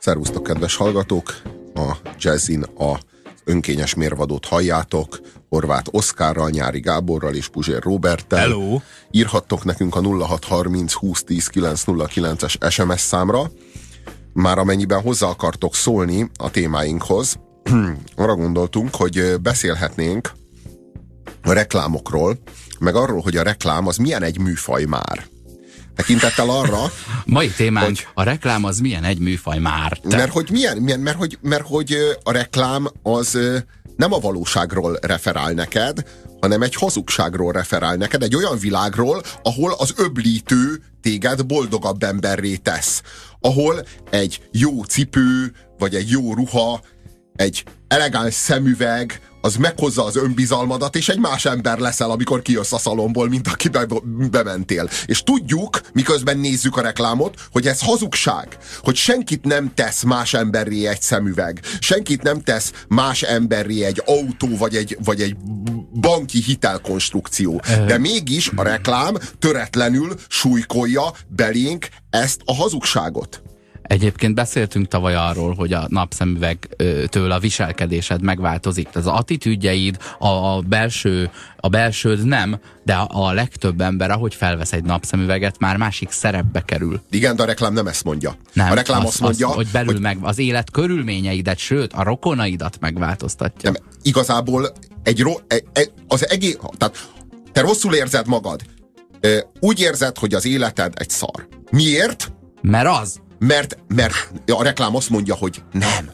Szervusztok, kedves hallgatók! A Jazzin a önkényes mérvadót halljátok, Horváth Oszkárral, Nyári Gáborral és Puzsér Róberttel. Hello! Írhattok nekünk a 0630 2010 909-es SMS számra, már amennyiben hozzá akartok szólni a témáinkhoz. Arra gondoltunk, hogy beszélhetnénk a reklámokról, meg arról, hogy a reklám az milyen egy műfaj már. Tekintettel arra, mai témánk, hogy a reklám az milyen egy műfaj már. Mert hogy a reklám az nem a valóságról referál neked, hanem egy hazugságról referál neked, egy olyan világról, ahol az öblítő téged boldogabb emberré tesz. Ahol egy jó cipő, vagy egy jó ruha, egy elegáns szemüveg, az meghozza az önbizalmadat, és egy más ember leszel, amikor kijössz a szalomból, mint aki bementél. És tudjuk, miközben nézzük a reklámot, hogy ez hazugság, hogy senkit nem tesz más emberré egy szemüveg, senkit nem tesz más emberré egy autó, vagy egy banki hitelkonstrukció. De mégis a reklám töretlenül súlykolja belénk ezt a hazugságot. Egyébként beszéltünk tavaly arról, hogy a napszemüvegtől a viselkedésed megváltozik. Az attitűdjeid, a belsőd nem, de a legtöbb ember, ahogy felvesz egy napszemüveget, már másik szerepbe kerül. Igen, de a reklám nem ezt mondja. Nem, a reklám azt mondja, hogy belül meg az élet körülményeidet, sőt, a rokonaidat megváltoztatja. Nem, igazából az egész, tehát te rosszul érzed magad. Úgy érzed, hogy az életed egy szar. Miért? Mert az. Mert a reklám azt mondja, hogy nem.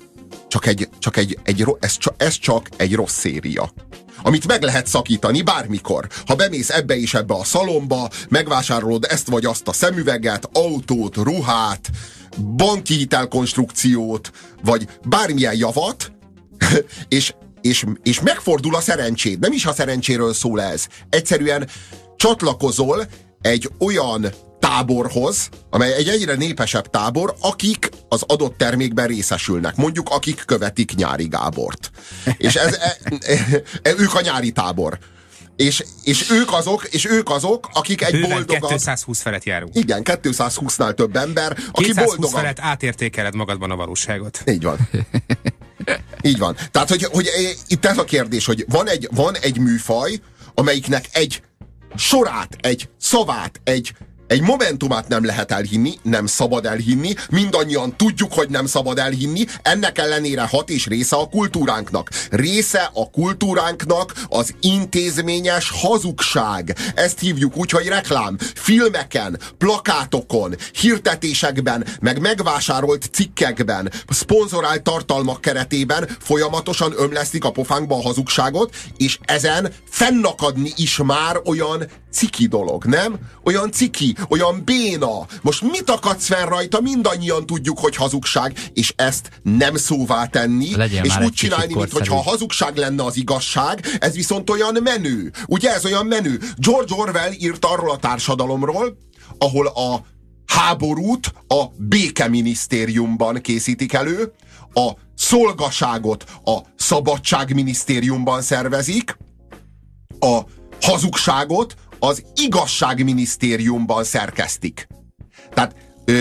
Ez csak egy rossz széria. Amit meg lehet szakítani bármikor. Ha bemész ebbe és ebbe a szalomba, megvásárolod ezt vagy azt a szemüveget, autót, ruhát, banki hitelkonstrukciót, vagy bármilyen javat, és megfordul a szerencséd. Nem is a szerencséről szól ez. Egyszerűen csatlakozol egy olyan táborhoz, amely egy egyre népesebb tábor, akik az adott termékben részesülnek. Mondjuk, akik követik Nyári Gábort. És ők a nyári tábor. És ők azok, akik egy boldogabb... 220 felett járunk. Igen, 220-nál több ember, aki 220 boldogabb. felett átértékeled magadban a valóságot. Így van. Így van. Tehát, hogy itt ez a kérdés, hogy van egy műfaj, amelyiknek egy sorát, egy szavát, egy momentumát nem lehet elhinni, nem szabad elhinni, mindannyian tudjuk, hogy nem szabad elhinni, ennek ellenére hat és része a kultúránknak. Része a kultúránknak az intézményes hazugság. Ezt hívjuk úgy, hogy reklám. Filmeken, plakátokon, hirdetésekben, meg megvásárolt cikkekben, szponzorált tartalmak keretében folyamatosan ömlesztik a pofánkba a hazugságot, és ezen fennakadni is már olyan ciki dolog, nem? Olyan ciki, olyan béna. Most mit akadsz fel rajta? Mindannyian tudjuk, hogy hazugság, és ezt nem szóvá tenni, és úgy csinálni, mintha a hazugság lenne az igazság, ez viszont olyan menő. Ugye ez olyan menő? George Orwell írt arról a társadalomról, ahol a háborút a békeminisztériumban készítik elő, a szolgaságot a szabadságminisztériumban szervezik, a hazugságot az igazságminisztériumban szerkesztik. Tehát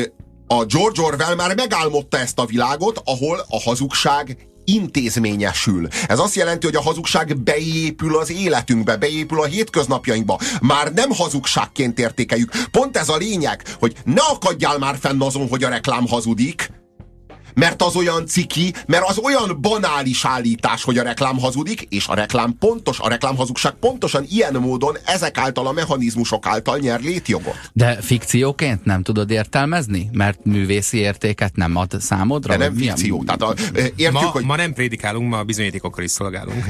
a George Orwell már megálmodta ezt a világot, ahol a hazugság intézményesül. Ez azt jelenti, hogy a hazugság beépül az életünkbe, beépül a hétköznapjainkba. Már nem hazugságként értékeljük. Pont ez a lényeg, hogy ne akadjál már fenn azon, hogy a reklám hazudik, mert az olyan ciki, mert az olyan banális állítás, hogy a reklám hazudik, és a reklámhazugság pontosan ilyen módon ezek által a mechanizmusok által nyer létjogot. De fikcióként nem tudod értelmezni? Mert művészi értéket nem ad számodra? De nem fikció. Tehát, ma nem prédikálunk, ma bizonyítékokkal is szolgálunk.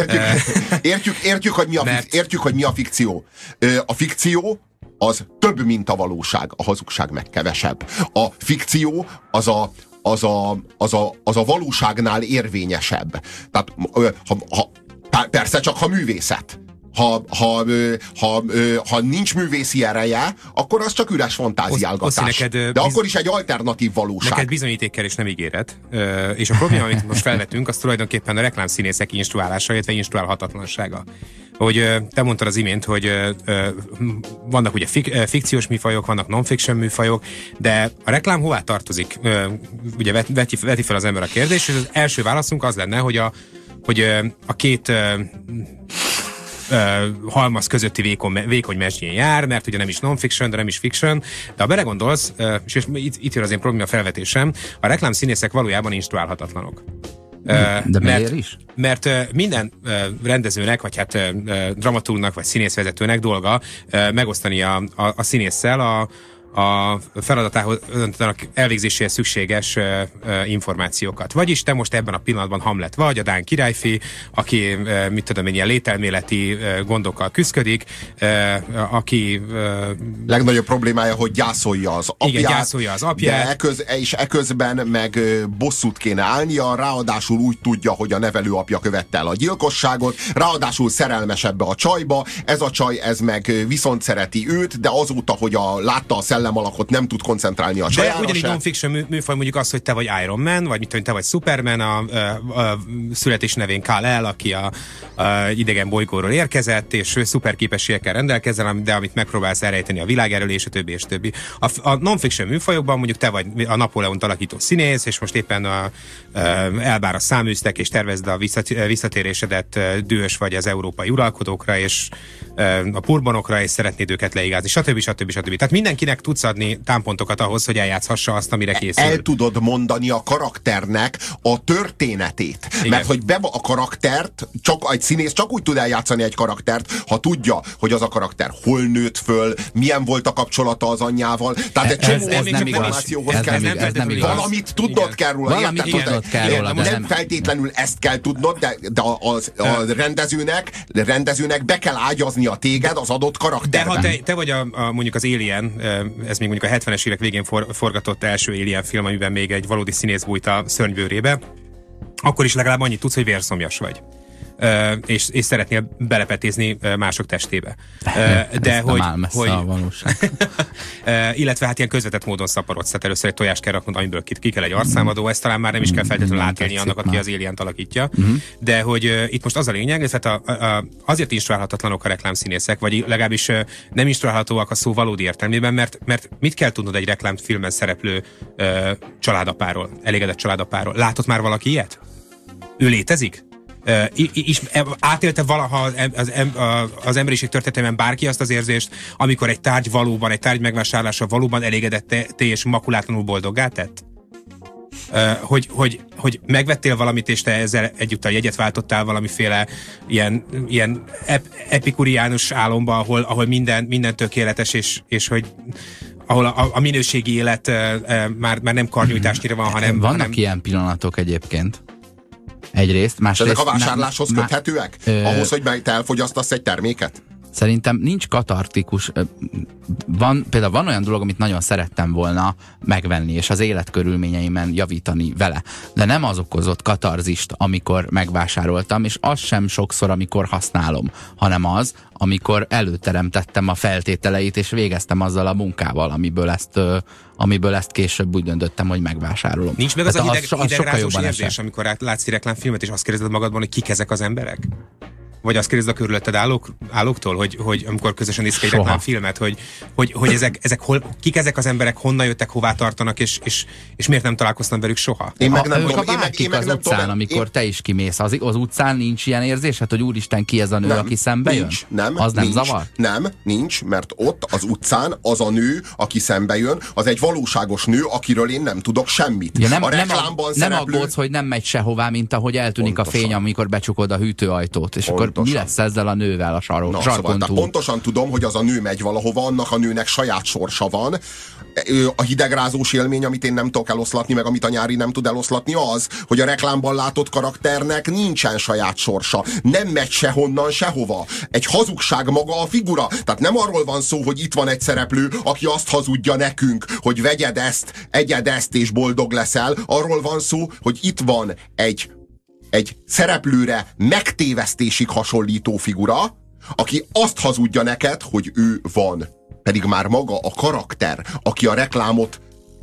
Értjük, hogy mi a fikció. A fikció az több, mint a valóság. A hazugság meg kevesebb. A fikció az a valóságnál érvényesebb. Tehát, persze csak ha művészet. Ha nincs művészi ereje, akkor az csak üres fantáziálgatás. De akkor is egy alternatív valóság. Neked bizonyíték kell és nem ígéret. És a probléma, amit most felvetünk, az tulajdonképpen a reklámszínészek instruálása, illetve instruálhatatlansága. hogy te mondtad az imént, hogy vannak ugye fikciós műfajok, vannak non-fiction műfajok, de a reklám hová tartozik? Ugye veti fel az ember a kérdést, és az első válaszunk az lenne, hogy a két halmaz közötti vékony mesdjén jár, mert ugye nem is non-fiction, de nem is fiction, de ha belegondolsz, és itt jön az én probléma felvetésem, a reklámszínészek valójában instruálhatatlanok. De miért is? Mert minden rendezőnek, vagy hát dramaturgnak, vagy színészvezetőnek dolga megosztani a színésszel a feladatához elvégzéséhez szükséges információkat. Vagyis te most ebben a pillanatban Hamlet vagy, a dán királyfi, aki mit tudom én, ilyen lételméleti gondokkal küszködik, aki legnagyobb problémája, hogy gyászolja az apját. Igen, gyászolja az apját. És eközben meg bosszút kéne állnia, ráadásul úgy tudja, hogy a nevelőapja követte el a gyilkosságot, ráadásul szerelmes ebbe a csajba, ez a csaj, ez meg viszont szereti őt, de azóta, hogy látta a szellemalakot, nem tud koncentrálni a csajára. De ugyanígy non-fiction műfaj mondjuk az, hogy te vagy Iron Man, vagy mit tudom, te vagy Superman, a születés nevén Kal-El, aki a idegen bolygóról érkezett, és szuper képességekkel rendelkezel, de amit megpróbálsz elrejteni a világ erről, és a többi, és többi. A non-fiction műfajokban mondjuk te vagy a Napóleont alakító színész, és most éppen elbár a száműztek, és tervezd a visszatérésedet, dühös vagy az európai uralkodókra, és a Bourbonokra, és szeretnéd őket leigázni, stb. Tehát mindenkinek tudsz adni támpontokat ahhoz, hogy eljátszhassa azt, amire készül. El tudod mondani a karakternek a történetét. Igen. Mert hogy a karaktert, egy színész csak úgy tud eljátszani egy karaktert, ha tudja, hogy az a karakter hol nőtt föl, milyen volt a kapcsolata az anyjával. Tehát egy csomó információhoz kell. Valamit tudnod kell róla. Nem feltétlenül ezt kell tudnod, de a rendezőnek be kell ágyazni a téged az adott karakterben. De ha te vagy mondjuk az Alien, ez még mondjuk a 70-es évek végén forgatott első Alien film, amiben még egy valódi színész bújt a szörnybőrébe, akkor is legalább annyit tudsz, hogy vérszomjas vagy. És szeretnél belepetézni mások testébe. De hogy a valóság. Illetve hát ilyen közvetett módon szaporodsz, tehát először egy tojást kell raknod, amiből ki kell egy arcszámadó, ezt talán már nem is kell feltétlenül átélni annak, aki az Alien-t alakítja. De hogy itt most az a lényeg, tehát azért instruálhatatlanok a reklámszínészek, vagy legalábbis nem instruálhatóak a szó valódi értelmében, mert mit kell tudnod egy reklámfilmben szereplő családapáról, elégedett családapáról? Látott már valaki ilyet? Ő létezik? Átélte valaha az emberiség történetében bárki azt az érzést, amikor egy tárgy megvásárlása valóban elégedett és makulátlanul boldoggá tett? Hogy megvettél valamit, és te ezzel egyúttal jegyet váltottál valamiféle ilyen epikuriánus álomba, ahol minden tökéletes, és hogy ahol a minőségi élet már nem karnyújtásnyira van, hanem... Vannak ilyen pillanatok egyébként. Egyrészt, másrészt... Ezek a vásárláshoz köthetőek? Ahhoz, hogy te elfogyasztasz egy terméket? Szerintem nincs katartikus. Például van olyan dolog, amit nagyon szerettem volna megvenni, és az életkörülményeimen javítani vele. De nem az okozott katarzist, amikor megvásároltam, és az sem sokszor, amikor használom, hanem az, amikor előteremtettem a feltételeit, és végeztem azzal a munkával, amiből ezt később úgy döntöttem, hogy megvásárolom. Nincs meg az a hidegrázós érzés, amikor látsz reklámfilmet, és azt kérdezed magadban, hogy kik ezek az emberek? Vagy azt kérdezed a körülötted állóktól, hogy amikor közösen néztek egy reklámfilmet, hogy ezek kik ezek az emberek, honnan jöttek, hová tartanak, és miért nem találkoztam velük soha? Én meg nem tudom. Az utcán, amikor te is kimész, az utcán nincs ilyen érzésed, hogy úristen, ki ez a nő, aki szembe jön? Az nem zavar? Nem, nincs, mert ott az utcán az a nő, aki szembe jön, az egy valóságos nő, akiről én nem tudok semmit. Ja, nem aggódsz, hogy nem megy sehová, mint ahogy eltűnik a fény, amikor becsukod a hűtőajtót, és akkor mi lesz ezzel a nővel a sarkon túl? Pontosan tudom, hogy az a nő megy valahova, annak a nőnek saját sorsa van. A hidegrázós élmény, amit én nem tudok eloszlatni, meg amit a Nyári nem tud eloszlatni, az, hogy a reklámban látott karakternek nincsen saját sorsa. Nem megy sehonnan, sehova. Egy hazugság maga a figura. Tehát nem arról van szó, hogy itt van egy szereplő, aki azt hazudja nekünk, hogy vegyed ezt, egyed ezt, és boldog leszel. Arról van szó, hogy itt van egy szereplőre megtévesztésig hasonlító figura, aki azt hazudja neked, hogy ő van. Pedig már maga a karakter, aki a reklámot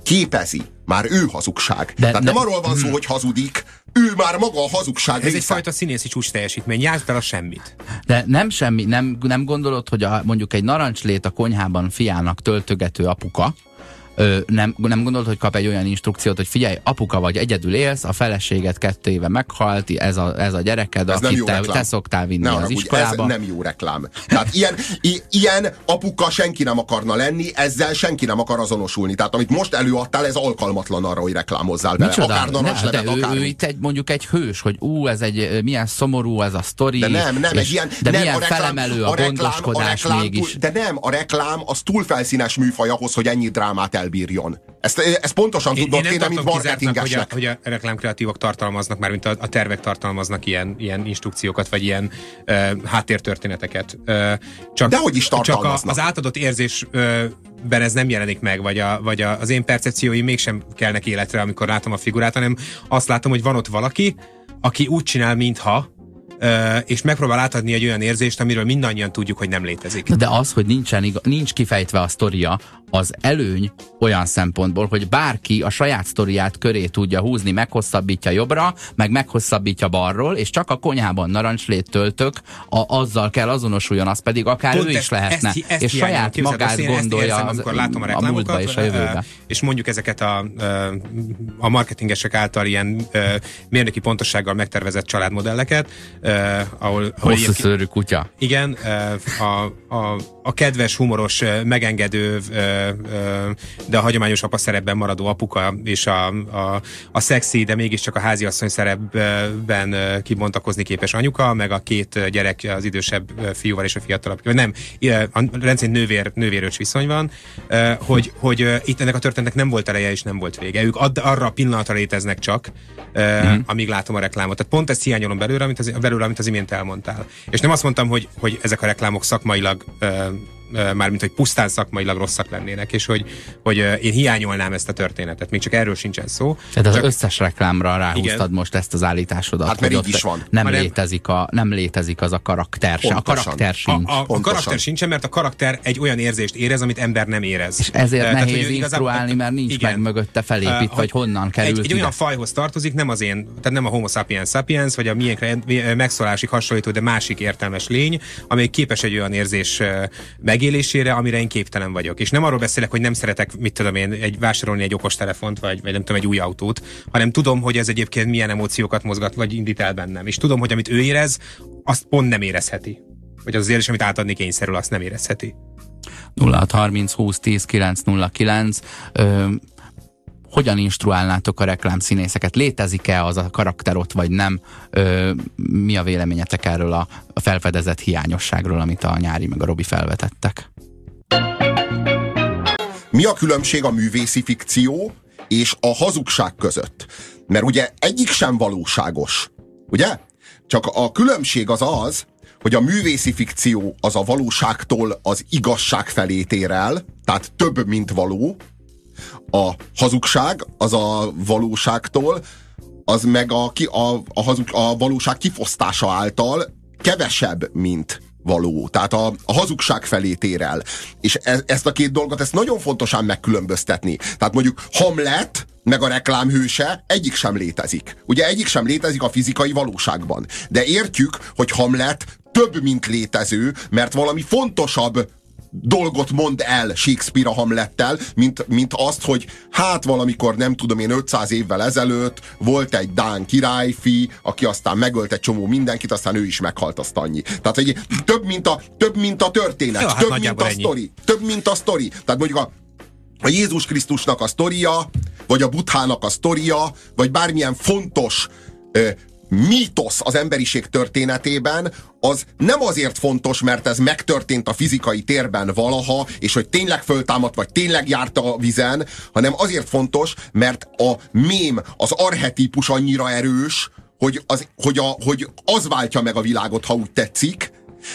képezi, már ő hazugság. Tehát nem arról van szó, hogy hazudik, ő már maga a hazugság Ez része. egyfajta színészi csúcs teljesítmény, járt el a semmit. De nem semmi, nem gondolod, hogy mondjuk egy narancslét a konyhában fiának töltögető apuka, nem gondolod, hogy kap egy olyan instrukciót, hogy figyelj, apuka vagy, egyedül élsz, a feleséget 2 éve meghalt, ez a gyereked, akit te szoktál vinni az iskolába. Ez nem jó reklám. Tehát ilyen apuka senki nem akarna lenni, ezzel senki nem akar azonosulni. Tehát amit most előadtál, ez alkalmatlan arra, hogy reklámozzál vele. Micsoda? Akár narancslevet, akár ő itt mondjuk egy hős, hogy ez egy milyen szomorú ez a sztori. De nem, egy ilyen, de nem, milyen a reklám, felemelő a gondoskodás mégis. De nem, a reklám az túl felszínes műfaj ahhoz, hogy ennyi drámát elbírjon. Ezt pontosan tudod kéne, mint marketingesnek. Hogy a reklámkreatívok tartalmaznak, már mint a tervek tartalmaznak ilyen instrukciókat, vagy ilyen háttértörténeteket. Dehogy is tartalmaznak. Csak az átadott érzésben ez nem jelenik meg, vagy az én percepcióim mégsem kelnek életre, amikor látom a figurát, hanem azt látom, hogy van ott valaki, aki úgy csinál, mintha, és megpróbál átadni egy olyan érzést, amiről mindannyian tudjuk, hogy nem létezik. De az, hogy nincs kifejtve a sztoria, az előny olyan szempontból, hogy bárki a saját sztoriát köré tudja húzni, meghosszabbítja jobbra, meg meghosszabbítja balról, és csak a konyhában narancslét töltök, azzal kell azonosuljon, az pedig akár pont ő is lehetne. Ezt és saját magát gondolja amikor látom a múltba és a jövőbe. És mondjuk ezeket a marketingesek által ilyen mérnöki pontossággal megtervezett családmodelleket, ahol hosszú szőrű kutya. Igen, a kedves, humoros, megengedő, de a hagyományos apa szerepben maradó apuka, és a szexi, de mégiscsak a háziasszony szerepben kibontakozni képes anyuka, meg a 2 gyerek, az idősebb fiúval és a fiatalabb. Nem, rendszerint nővéröcs viszony van, hogy itt ennek a történetnek nem volt eleje és nem volt vége. Ők arra a pillanatra léteznek csak, amíg látom a reklámot. Tehát pont ezt hiányolom belőle, amit az imént elmondtál. És nem azt mondtam, hogy ezek a reklámok szakmailag mármint, hogy pusztán szakmailag rosszak lennének, és hogy én hiányolnám ezt a történetet. Még csak erről sincsen szó. Tehát az összes reklámra ráhúztad igen. Most ezt az állításodat. Hát mert így is van. Nem létezik az a karakter sem. A karakter sincs. A karakter sincsen, mert a karakter egy olyan érzést érez, amit ember nem érez. És ezért nehéz instruálni, mert nincs igen. meg mögötte felépítve, hogy honnan került egy olyan fajhoz tartozik, tehát nem a Homo sapiens sapiens, vagy a miénkre megszólásig hasonlító, de másik értelmes lény, amely képes egy olyan érzés megélésére, amire én képtelen vagyok. És nem arról beszélek, hogy nem szeretek, mit tudom én, vásárolni egy okostelefont, vagy nem tudom, egy új autót, hanem tudom, hogy ez egyébként milyen emóciókat mozgat, vagy indít el bennem. És tudom, hogy amit ő érez, azt pont nem érezheti. Vagy az érzés, amit átadni kényszerül, azt nem érezheti. 0630 20 10 909 hogyan instruálnátok a reklámszínészeket? Létezik-e az a karakter ott, vagy nem? Mi a véleményetek erről a felfedezett hiányosságról, amit a Nyári meg a Robi felvetettek? Mi a különbség a művészi fikció és a hazugság között? Mert ugye egyik sem valóságos, ugye? Csak a különbség az, hogy a művészi fikció az a valóságtól az igazság felé tér el, tehát több, mint való. A hazugság az a valóságtól, az meg a valóság kifosztása által kevesebb, mint való. Tehát a hazugság felé tér el. És ezt a két dolgot, ezt nagyon fontosan megkülönböztetni. Tehát mondjuk Hamlet meg a reklámhőse egyik sem létezik. Ugye egyik sem létezik a fizikai valóságban. De értjük, hogy Hamlet több, mint létező, mert valami fontosabb dolgot mond el Shakespeare a Hamlettel, mint azt, hogy hát valamikor, nem tudom én, 500 évvel ezelőtt volt egy dán királyfi, aki aztán megölt egy csomó mindenkit, aztán ő is meghalt, azt annyi. Tehát, hogy több, mint a történet, ja, több, mint a sztori. Több, mint a sztori. Tehát mondjuk a Jézus Krisztusnak a sztoria, vagy a Buddhának a sztoria, vagy bármilyen fontos mítosz az emberiség történetében, az nem azért fontos, mert ez megtörtént a fizikai térben valaha, és hogy tényleg föltámadt, vagy tényleg járt a vizen, hanem azért fontos, mert a mém, az archetípus annyira erős, hogy az váltja meg a világot, ha úgy tetszik.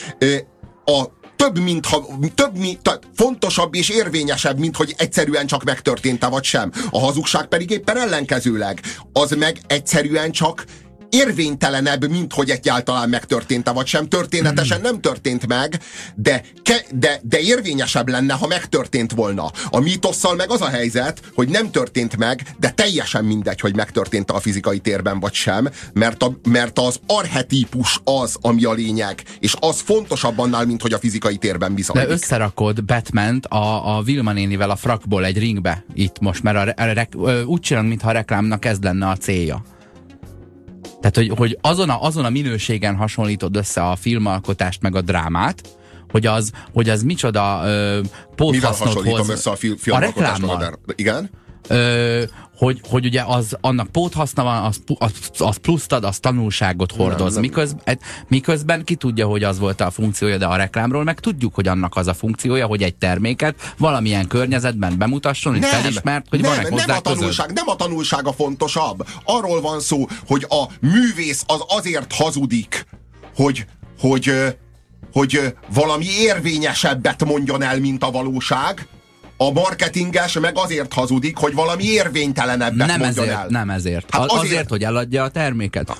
Fontosabb és érvényesebb, mint hogy egyszerűen csak megtörtént-e vagy sem. A hazugság pedig éppen ellenkezőleg. Az meg egyszerűen csak érvénytelenebb, mint hogy egyáltalán megtörtént-e, vagy sem. Történetesen nem történt meg, de érvényesebb lenne, ha megtörtént volna. A mítosszal meg az a helyzet, hogy nem történt meg, de teljesen mindegy, hogy megtörtént a fizikai térben, vagy sem, mert az archetípus az, ami a lényeg, és az fontosabb annál, mint hogy a fizikai térben bizonylik. De összerakod Batmant a Vilma nénivel a frakból egy ringbe itt most, mert úgy csinálod, mintha a reklámnak ez lenne a célja. Tehát, hogy azon a minőségen hasonlítod össze a filmalkotást meg a drámát, hogy az micsoda póthasznot hoz. Mivel hasonlítom össze a filmalkotást? Igen? Hogy ugye annak póthaszna van, az pluszt ad, az tanulságot hordoz. Miközben ki tudja, hogy az volt a funkciója, de a reklámról meg tudjuk, hogy annak az a funkciója, hogy egy terméket valamilyen környezetben bemutasson, és felismert, hogy van-e hozzá közöd. Nem a tanulsága fontosabb. Arról van szó, hogy a művész az azért hazudik, hogy valami érvényesebbet mondjon el, mint a valóság. A marketinges meg azért hazudik, hogy valami érvénytelenebbet mondjon el. Nem ezért. Hát azért, hogy eladja a terméket.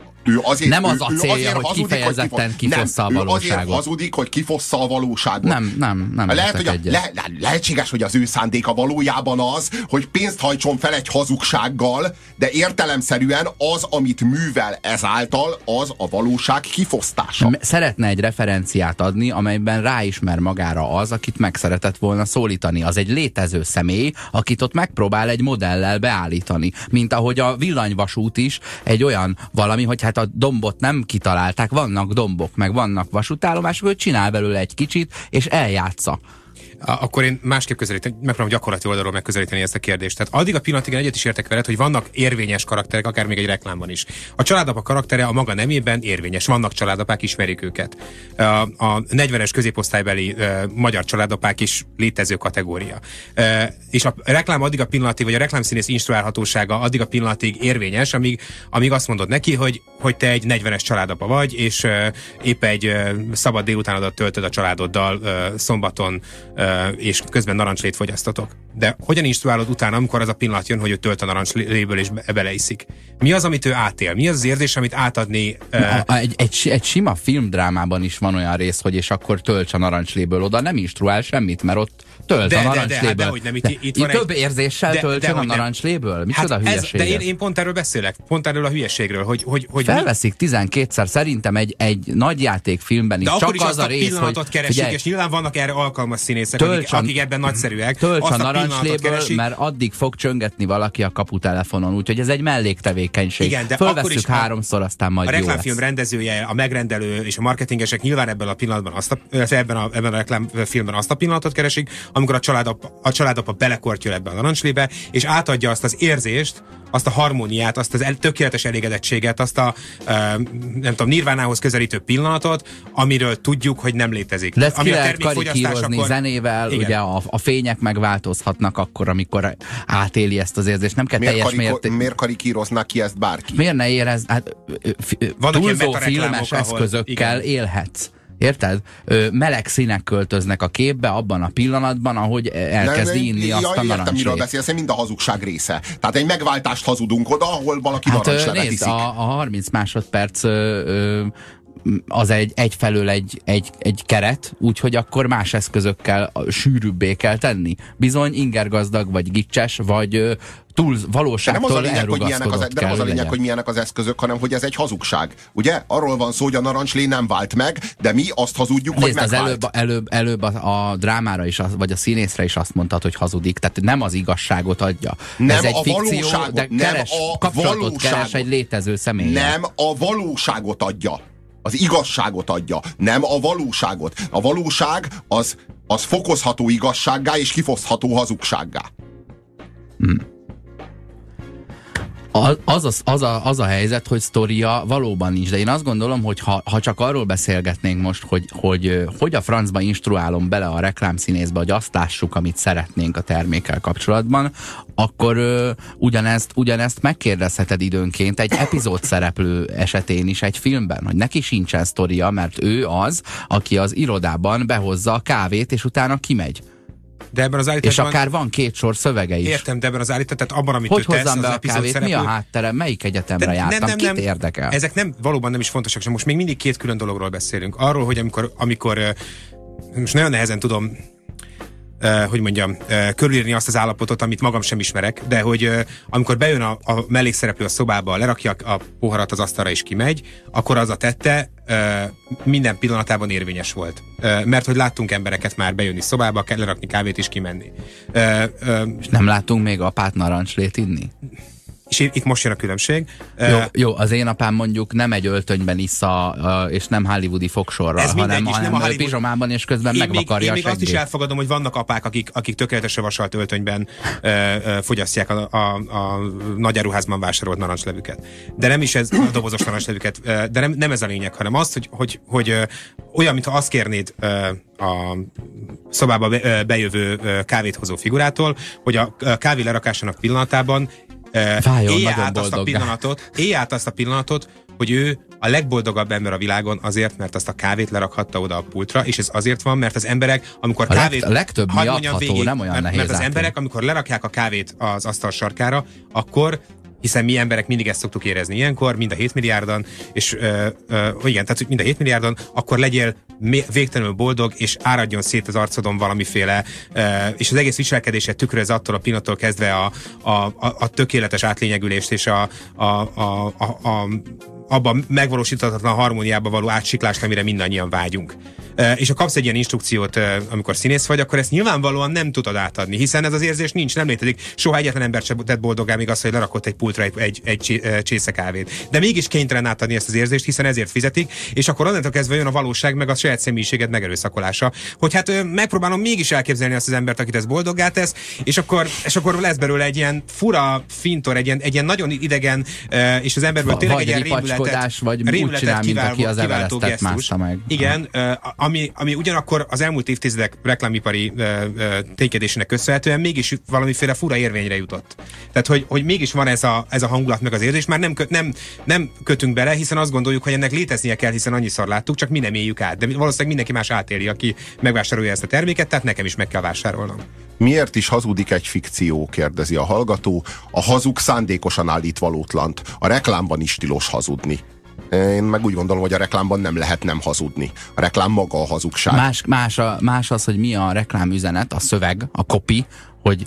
Nem az a célja, hogy kifejezetten kifossza a valóságot. Ő azért hazudik, hogy kifossza a valóságot. Nem lehetséges, hogy az ő szándéka valójában az, hogy pénzt hajtson fel egy hazugsággal, de értelemszerűen az, amit művel ezáltal, az a valóság kifosztása. Szeretne egy referenciát adni, amelyben ráismer magára az, akit meg szeretett volna szólítani. Az egy létező személy, akit ott megpróbál egy modellel beállítani. Mint ahogy a villanyvasút is egy olyan valami, hogy hát a dombot nem kitalálták, vannak dombok, meg vannak vasútállomások, hogy csinál belőle egy kicsit, és eljátsza. Akkor én másképp megpróbálom gyakorlati oldalról megközelíteni ezt a kérdést. Tehát addig a pillanatig egyet is értek veled, hogy vannak érvényes karakterek, akár még egy reklámban is. A családapa karaktere a maga nemében érvényes. Vannak családapák, ismerjük őket. A 40-es középosztálybeli magyar családapák is létező kategória. És a reklám addig a pillanatig, vagy a reklámszínész instruálhatósága addig a pillanatig érvényes, amíg azt mondod neki, hogy te egy 40-es családapa vagy, és épp egy szabad délutánodat töltöd a családoddal szombaton, és közben narancslét fogyasztatok. De hogyan instruálod utána, amikor az a pillanat jön, hogy ő tölt a narancsléből és beleiszik? Mi az, amit ő átél? Mi az az érzés, amit átadni? Egy sima filmdrámában is van olyan rész, hogy és akkor tölts a narancsléből. Oda nem instruál semmit, mert ott tölt a narancsléből. De hogy nem, itt van több érzéssel töltsön a narancsléből? Micsoda hülyeség? De én pont erről beszélek. Pont erről a hülyeségről. Hogy felveszik 12-szer szerintem egy nagy játékfilmben is. De csak akkor is az a rész, pillanatot keresik, és nyilván vannak erre alkalmas színészek, akik ebben nagyszerűek. Tölts a narancsléből, mert addig fog csöngetni valaki a kaputelefonon, úgyhogy ez egy melléktevékenység. Igen, de fölvesszük háromszor, aztán majd a reklámfilm rendezője, a megrendelő és a marketingesek nyilván ebben a pillanatban ebben a reklámfilmben azt a pillanatot keresik, amikor a családapa belekortyol ebbe a narancslébe, és átadja azt az érzést, azt a harmóniát, azt az tökéletes elégedettséget, azt a nem tudom, nirvánához közelítő pillanatot, amiről tudjuk, hogy nem létezik. De ezt ki lehet karikírozni zenével, igen. Ugye a fények megváltozhatnak akkor, amikor átéli ezt az érzést. Nem kell teljes mértékben. Miért karikíroznak ki ezt bárki? Miért ne érez? Hát, túlzó filmes eszközökkel élhetsz. Érted? Meleg színek költöznek a képbe abban a pillanatban, ahogy elkezd inni azt a narancslét. Értem, miről beszélsz, mind a hazugság része. Tehát egy megváltást hazudunk oda, ahol valaki narancslevet iszik. A 30 másodperc az egyfelől egy keret, úgyhogy akkor más eszközökkel sűrűbbé kell tenni. Bizony ingergazdag, vagy gicses, vagy túl valóságtól elrugaszkodott de nem az a lényeg, hogy milyenek az eszközök, hanem hogy ez egy hazugság. Ugye? Arról van szó, hogy a narancslé nem vált meg, de mi azt hazudjuk, hogy megvált. Előbb a drámára is, vagy a színészre is azt mondtad, hogy hazudik. Tehát nem az igazságot adja. Nem ez egy a fikció, valóságot, de kapcsolatot keres egy létező személlyel. Nem a valóságot adja. Az igazságot adja, nem a valóságot. A valóság az fokozható igazsággá és kifosztható hazugsággá. Az a helyzet, hogy sztoria valóban nincs, de én azt gondolom, hogy ha csak arról beszélgetnénk most, hogy a francba instruálom bele a reklámszínészbe, hogy azt lássuk, amit szeretnénk a termékkel kapcsolatban, akkor ugyanezt megkérdezheted időnként egy epizód szereplő esetén is egy filmben, hogy neki sincsen sztoria, mert ő az, aki az irodában behozza a kávét, és utána kimegy. De ebben az és akár van 2 sor szövege is. Értem, de ebben az állításban, tehát abban, amit hogy ő tesz, hozzam be az a kávét, szereplő... mi a háttere, melyik egyetemre jártam, kit érdekel? Ezek valóban nem is fontosak, és most még mindig 2 külön dologról beszélünk. Arról, hogy amikor most nagyon nehezen tudom körülírni azt az állapotot, amit magam sem ismerek, de hogy amikor bejön a mellékszereplő a szobába, lerakja a poharat az asztalra és kimegy, akkor az a tette minden pillanatában érvényes volt. Mert hogy láttunk embereket már bejönni szobába, kell lerakni kávét és kimenni. És nem láttunk még apát narancslét inni? És itt most jön a különbség. Jó, az én apám mondjuk nem egy öltönyben issza, és nem hollywoodi fogsorral, hanem pizsomában, és közben megvakarja a seggét. Én még azt is elfogadom, hogy vannak apák, akik tökéletesen vasalt öltönyben fogyasztják a nagyáruházban vásárolt narancslevüket. De nem is ez a dobozos narancslevüket, de nem ez a lényeg, hanem az, hogy olyan, mintha azt kérnéd a szobába bejövő kávéthozó figurától, hogy a kávé lerakásának pillanatában élje át azt a pillanatot, hogy ő a legboldogabb ember a világon azért, mert azt a kávét lerakhatta oda a pultra, és ez azért van, mert az emberek, amikor kávét... A legtöbb miattható, nem olyan nehéz. Mert az emberek, amikor lerakják a kávét az asztal sarkára, akkor hiszen mi emberek mindig ezt szoktuk érezni ilyenkor, mind a 7 milliárdan, és igen, tehát mind a 7 milliárdan, akkor legyél végtelenül boldog, és áradjon szét az arcodon valamiféle, és az egész viselkedéset tükröz attól a pillanattól kezdve a tökéletes átlényegülést, és abban megvalósíthatatlan harmóniába való átsiklást, amire mindannyian vágyunk. És ha kapsz egy ilyen instrukciót, amikor színész vagy, akkor ezt nyilvánvalóan nem tudod átadni, hiszen ez az érzés nem létezik. Soha egyetlen ember sem tett boldoggá még azt, hogy lerakott egy pultra egy csésze kávét. De mégis kénytelen átadni ezt az érzést, hiszen ezért fizetik, és akkor onnantól kezdve jön a valóság, meg a saját személyiséged megerőszakolása. Hogy hát megpróbálom mégis elképzelni azt az embert, akit ez boldoggá tesz, és akkor lesz belőle egy ilyen fura fintor, egy ilyen nagyon idegen, és az emberből tényleg egy ilyen rémületet, vagy úgy csinál, mint aki az Everestet mászta meg. Igen, ami ugyanakkor az elmúlt évtizedek reklámipari ténykedésének köszönhetően mégis valamiféle fura érvényre jutott. Tehát, hogy mégis van ez a hangulat meg az érzés, már nem kötünk bele, hiszen azt gondoljuk, hogy ennek léteznie kell, hiszen annyiszor láttuk, csak mi nem éljük át. De valószínűleg mindenki más átéli, aki megvásárolja ezt a terméket, tehát nekem is meg kell vásárolnom. Miért is hazudik egy fikció, kérdezi a hallgató. A hazug szándékosan állít valótlant. A reklámban is tilos hazudni. Én meg úgy gondolom, hogy a reklámban nem lehet nem hazudni. A reklám maga a hazugság. Más az, hogy mi a reklámüzenet, a szöveg, a copy, hogy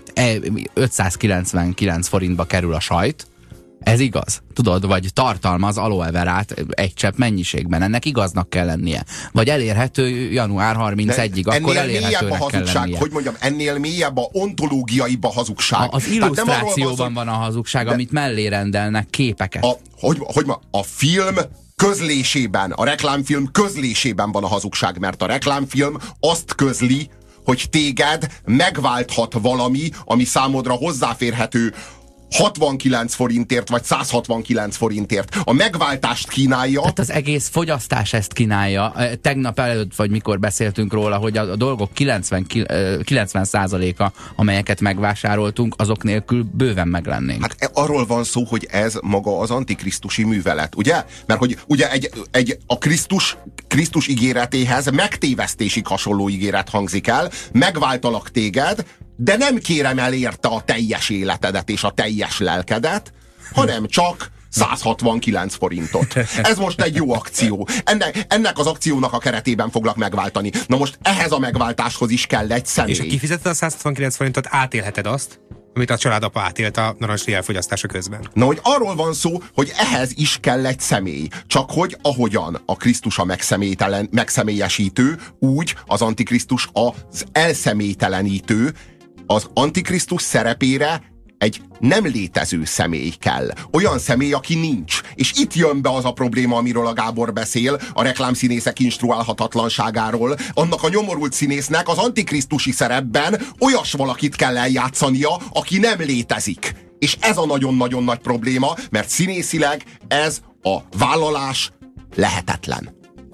599 forintba kerül a sajt. Ez igaz? Tudod, vagy tartalmaz aloe verát egy csepp mennyiségben. Ennek igaznak kell lennie. Vagy elérhető január 31-ig, akkor elérhetőnek kell lennie. Hogy mondjam, ennél mélyebb a ontológiaibb a hazugság. Az illusztrációban van a hazugság, amit mellé rendelnek képeket. A film közlésében, a reklámfilm közlésében van a hazugság, mert a reklámfilm azt közli, hogy téged megválthat valami, ami számodra hozzáférhető 69 forintért, vagy 169 forintért. A megváltást kínálja. Tehát az egész fogyasztás ezt kínálja. Tegnap előtt, vagy mikor beszéltünk róla, hogy a dolgok 90%-a, amelyeket megvásároltunk, azok nélkül bőven meglennénk. Hát arról van szó, hogy ez maga az antikrisztusi művelet, ugye? Mert hogy ugye a Krisztus ígéretéhez megtévesztésig hasonló ígéret hangzik el, megváltalak téged, de nem kérem el érte a teljes életedet és a teljes lelkedet, hanem csak 169 forintot. Ez most egy jó akció. Ennek az akciónak a keretében foglak megváltani. Na most ehhez a megváltáshoz is kell egy személy. És ha kifizeted a 169 forintot, átélheted azt, amit a családapa átélt a narancslé elfogyasztása közben. Na, hogy arról van szó, hogy ehhez is kell egy személy. Csak hogy ahogyan a Krisztus a megszemélyesítő, úgy az Antikrisztus az elszemélytelenítő. Az Antikrisztus szerepére egy nem létező személy kell. Olyan személy, aki nincs. És itt jön be az a probléma, amiről a Gábor beszél, a reklámszínészek instruálhatatlanságáról. Annak a nyomorult színésznek az antikrisztusi szerepben olyas valakit kell eljátszania, aki nem létezik. És ez a nagyon-nagyon nagy probléma, mert színészileg ez a vállalás lehetetlen.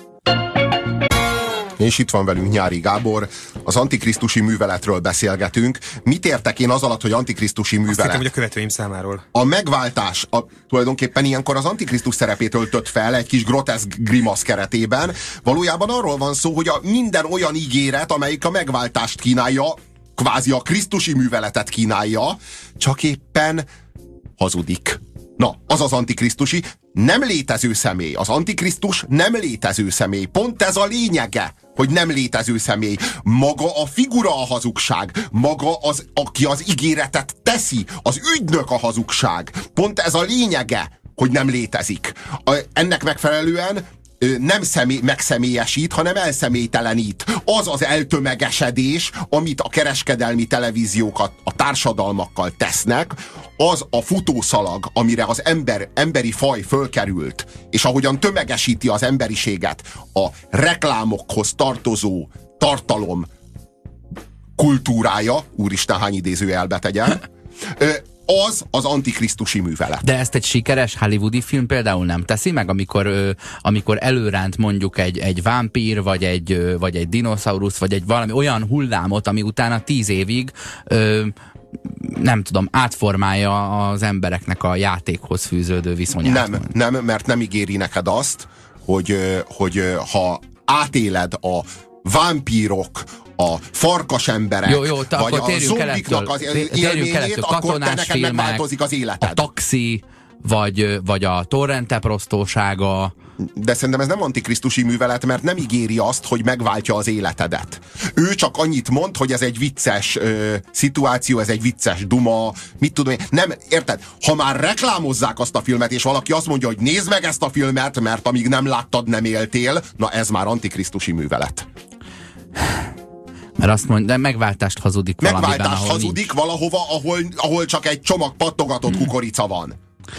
És itt van velünk Nyári Gábor, az antikrisztusi műveletről beszélgetünk. Mit értek én az alatt, hogy antikrisztusi művelet? Azt hittem, hogy a követőim számáról. A megváltás tulajdonképpen ilyenkor az antikrisztus szerepét öltött fel egy kis groteszk grimasz keretében. Valójában arról van szó, hogy minden olyan ígéret, amelyik a megváltást kínálja, kvázi a krisztusi műveletet kínálja, csak éppen hazudik. Na, az az antikrisztusi, nem létező személy. Az antikrisztus nem létező személy. Pont ez a lényege, hogy nem létező személy. Maga a figura a hazugság. Maga az, aki az ígéretet teszi, az ügynök a hazugság. Pont ez a lényege, hogy nem létezik. Ennek megfelelően nem megszemélyesít, hanem elszemélytelenít. Az az eltömegesedés, amit a kereskedelmi televíziókat a társadalmakkal tesznek, az a futószalag, amire az emberi faj fölkerült, és ahogyan tömegesíti az emberiséget a reklámokhoz tartozó tartalom kultúrája, úristen, hány idézőjelbe tegyem, az antikrisztusi művelet. De ezt egy sikeres hollywoodi film például nem teszi meg, amikor előránt mondjuk egy vámpír, vagy egy dinoszaurusz, vagy egy valami olyan hullámot, ami utána 10 évig nem tudom, átformálja az embereknek a játékhoz fűződő viszonyát. Nem, mert nem ígéri neked azt, hogy ha átéled a vámpírok, a farkas emberek, vagy a zombiknak az élményét, akkor te neked megváltozik az életed. A taxi, vagy a torrente prostósága. De szerintem ez nem antikrisztusi művelet, mert nem ígéri azt, hogy megváltja az életedet. Ő csak annyit mond, hogy ez egy vicces szituáció, ez egy vicces duma, mit tudom én. Nem, érted? Ha már reklámozzák azt a filmet, és valaki azt mondja, hogy nézd meg ezt a filmet, mert amíg nem láttad, nem éltél, na ez már antikrisztusi művelet. Mert azt mondja, de megváltást hazudik valamiben. Megváltást hazudik valahova, ahol csak egy csomag pattogatott kukorica van.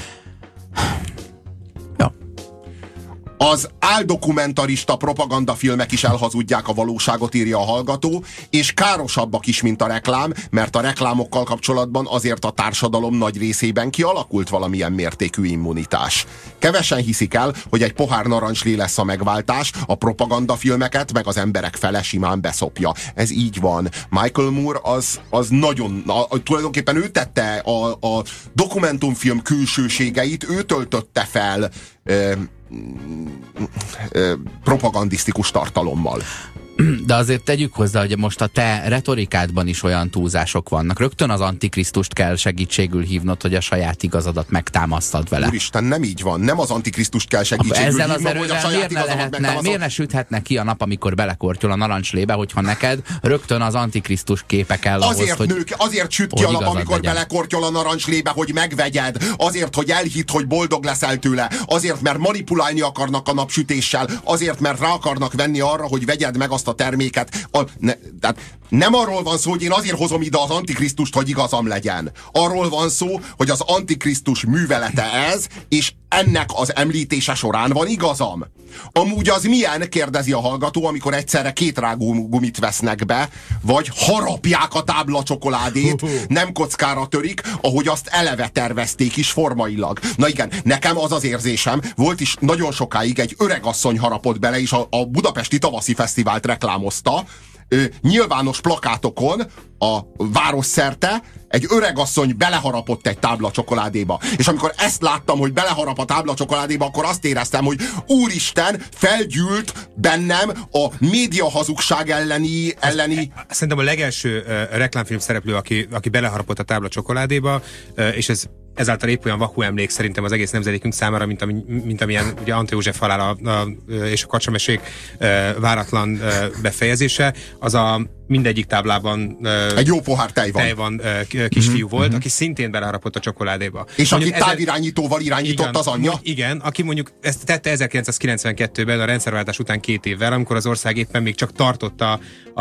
Ja. Az áldokumentarista propagandafilmek is elhazudják a valóságot, írja a hallgató, és károsabbak is, mint a reklám, mert a reklámokkal kapcsolatban azért a társadalom nagy részében kialakult valamilyen mértékű immunitás. Kevesen hiszik el, hogy egy pohár narancslé lesz a megváltás, a propagandafilmeket meg az emberek fele simán beszopja. Ez így van. Michael Moore az nagyon, tulajdonképpen ő tette a dokumentumfilm külsőségeit, ő töltötte fel propagandisztikus tartalommal. De azért tegyük hozzá, hogy most a te retorikádban is olyan túlzások vannak. Rögtön az antikrisztust kell segítségül hívnod, hogy a saját igazadat megtámasztad vele. Úristen, nem így van. Nem az antikrisztust kell segítségül ezzel hívnom, hogy a saját igazadat megtámasztad. Miért ne süthetne ki a nap, amikor belekortyol a narancslébe, hogyha neked rögtön az antikrisztus képe kell ahhoz, azért süt ki a nap, amikor belekortyol a narancslébe, hogy megvegyed. Azért, hogy elhidd, hogy boldog leszel tőle. Azért, mert manipulálni akarnak a napsütéssel. Azért, mert rá akarnak venni arra, hogy vegyed meg azt a terméket. Tehát nem arról van szó, hogy én azért hozom ide az antikrisztust, hogy igazam legyen. Arról van szó, hogy az antikrisztus művelete ez, és ennek az említése során van igazam. Amúgy az milyen, kérdezi a hallgató, amikor egyszerre 2 rágógumit vesznek be, vagy harapják a táblacsokoládét, nem kockára törik, ahogy azt eleve tervezték is formailag. Na igen, nekem az az érzésem, volt is nagyon sokáig egy öregasszony harapott bele, és a Budapesti Tavaszi Fesztivált reklámozta, nyilvános plakátokon a városszerte egy öregasszony beleharapott egy tábla csokoládéba. És amikor ezt láttam, hogy beleharap a tábla csokoládéba, akkor azt éreztem, hogy úristen, felgyűlt bennem a média hazugság elleni... Szerintem a legelső reklámfilm szereplő, aki beleharapott a tábla csokoládéba, és ezáltal épp olyan vakú emlék szerintem az egész nemzedékünk számára, mint amilyen ugye Ante József halál és a kacsamesék váratlan befejezése, az a mindegyik táblában egy jó pohár tej van kisfiú volt, aki szintén beleharapott a csokoládéba. És aki távirányítóval irányított az anyja? Igen, aki mondjuk ezt tette 1992-ben, a rendszerváltás után 2 évvel, amikor az ország éppen még csak tartotta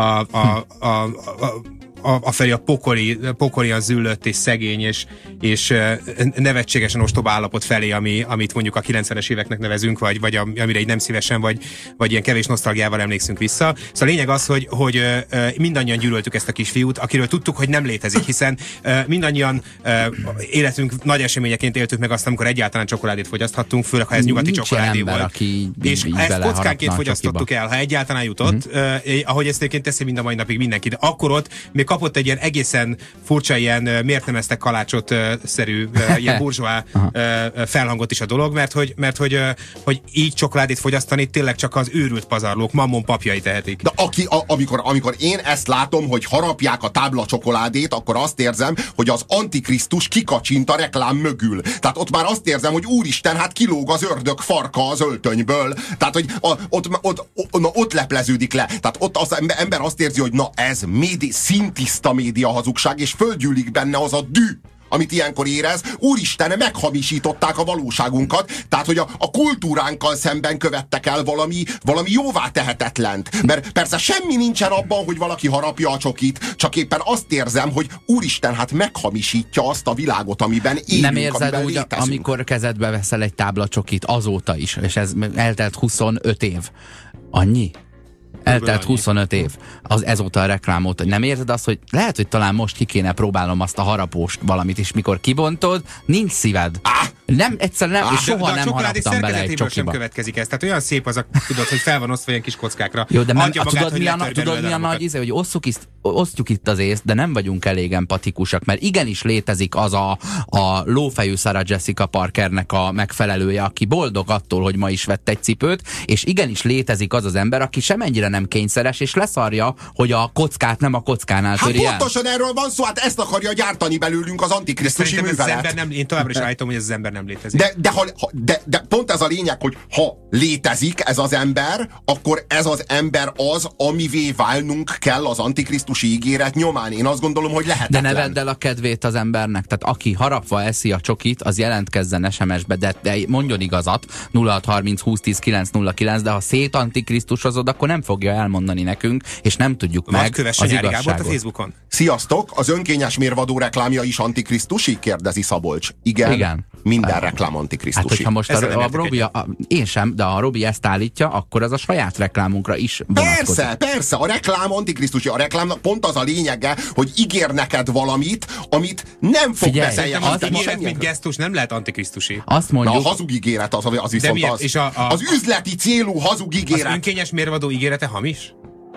afelé a pokolian züllött és szegény és nevetségesen ostoba állapot felé, amit mondjuk a 90-es éveknek nevezünk, vagy amire így nem szívesen, vagy ilyen kevés nosztalgiával emlékszünk vissza. Szóval a lényeg az, hogy mindannyian gyűlöltük ezt a kisfiút, akiről tudtuk, hogy nem létezik, hiszen mindannyian életünk nagy eseményeként éltük meg azt, amikor egyáltalán csokoládét fogyaszthattunk, főleg ha ez nyugati csokoládé volt. És ezt kockánként fogyasztottuk el, ha egyáltalán jutott, ahogy ezt egyébként teszi mind a mai napig mindenki, de akkor ott még kapott egy ilyen egészen furcsa, ilyen miért nem eztek kalácsot szerű, ilyen burzsóá felhangot is a dolog, mert hogy így csokoládét fogyasztani tényleg csak az őrült pazarlók, Mammon papjai tehetik. De amikor én ezt látom, hogy harapják a tábla csokoládét, akkor azt érzem, hogy az Antikrisztus kikacsint a reklám mögül. Tehát ott már azt érzem, hogy úristen, hát kilóg az ördög farka az öltönyből. Tehát, hogy ott lepleződik le. Tehát ott az ember azt érzi, hogy na ez szintiszta média hazugság, és földgyűlik benne az a dű, amit ilyenkor érez. Úristen, meghamisították a valóságunkat, tehát, hogy a kultúránkkal szemben követtek el valami jóvá tehetetlent. Mert persze semmi nincsen abban, hogy valaki harapja a csokit, csak éppen azt érzem, hogy úristen, hát meghamisítja azt a világot, amiben élünk, nem érzed amiben úgy, létezünk. amikor kezedbe veszel egy tábla csokit, azóta is, és ez eltelt 25 év. Annyi? Eltelt 25 év. Ezóta a reklám óta. Nem érzed azt, hogy lehet, hogy talán most ki kéne próbálnom azt a harapóst valamit is, mikor kibontod, nincs szíved. Nem, egyszerűen nem, és soha nem haraptam bele egy csokiba. Sem következik ez. Tehát olyan szép az, tudod, hogy fel van osztva ilyen kis kockákra. Jó, de tudod, mi a nagy íze, hogy osztjuk itt az észt, de nem vagyunk elég empatikusak, mert igenis létezik az a lófejű Sarah Jessica Parkernek a megfelelője, aki boldog attól, hogy ma is vett egy cipőt, és igenis létezik az az ember, aki semennyire nem kényszeres, és leszarja, hogy a kockát nem a kockánál töri el. Pontosan erről van szó, hát ezt akarja gyártani belőlünk az antikrisztusi művelet. Én továbbra is állítom, hogy ez az ember nem létezik. De pont ez a lényeg, hogy ha létezik ez az ember, akkor ez az ember az, amivé válnunk kell az antikrisztusi ígéret nyomán. Én azt gondolom, hogy lehetetlen. De ne vedd el a kedvét az embernek. Tehát aki harapva eszi a csokit, az jelentkezzen SMS-be, de mondjon igazat, 0630 2010 909, de ha szétantikrisztusozod, akkor nem fogja elmondani nekünk, és nem tudjuk meg az igazságot. A Facebookon. Sziasztok! Az önkényes mérvadó reklámja is antikrisztusi? Kérdezi Szabolcs. Igen. Minden reklám antikrisztusi. Hát, hogyha most a Robi, én sem, de ha a Robi ezt állítja, akkor az a saját reklámunkra is vonatkozik. Persze, a reklám antikrisztusi. A reklámnak pont az a lényege, hogy ígér neked valamit, amit nem fog beteljesíteni. Az ígéret, mint gesztus nem lehet antikrisztusi. Azt mondjuk. Na, a hazug ígéret az viszont az. És az üzleti célú hazug ígéret. Az önkényes mérvadó ígérete hamis?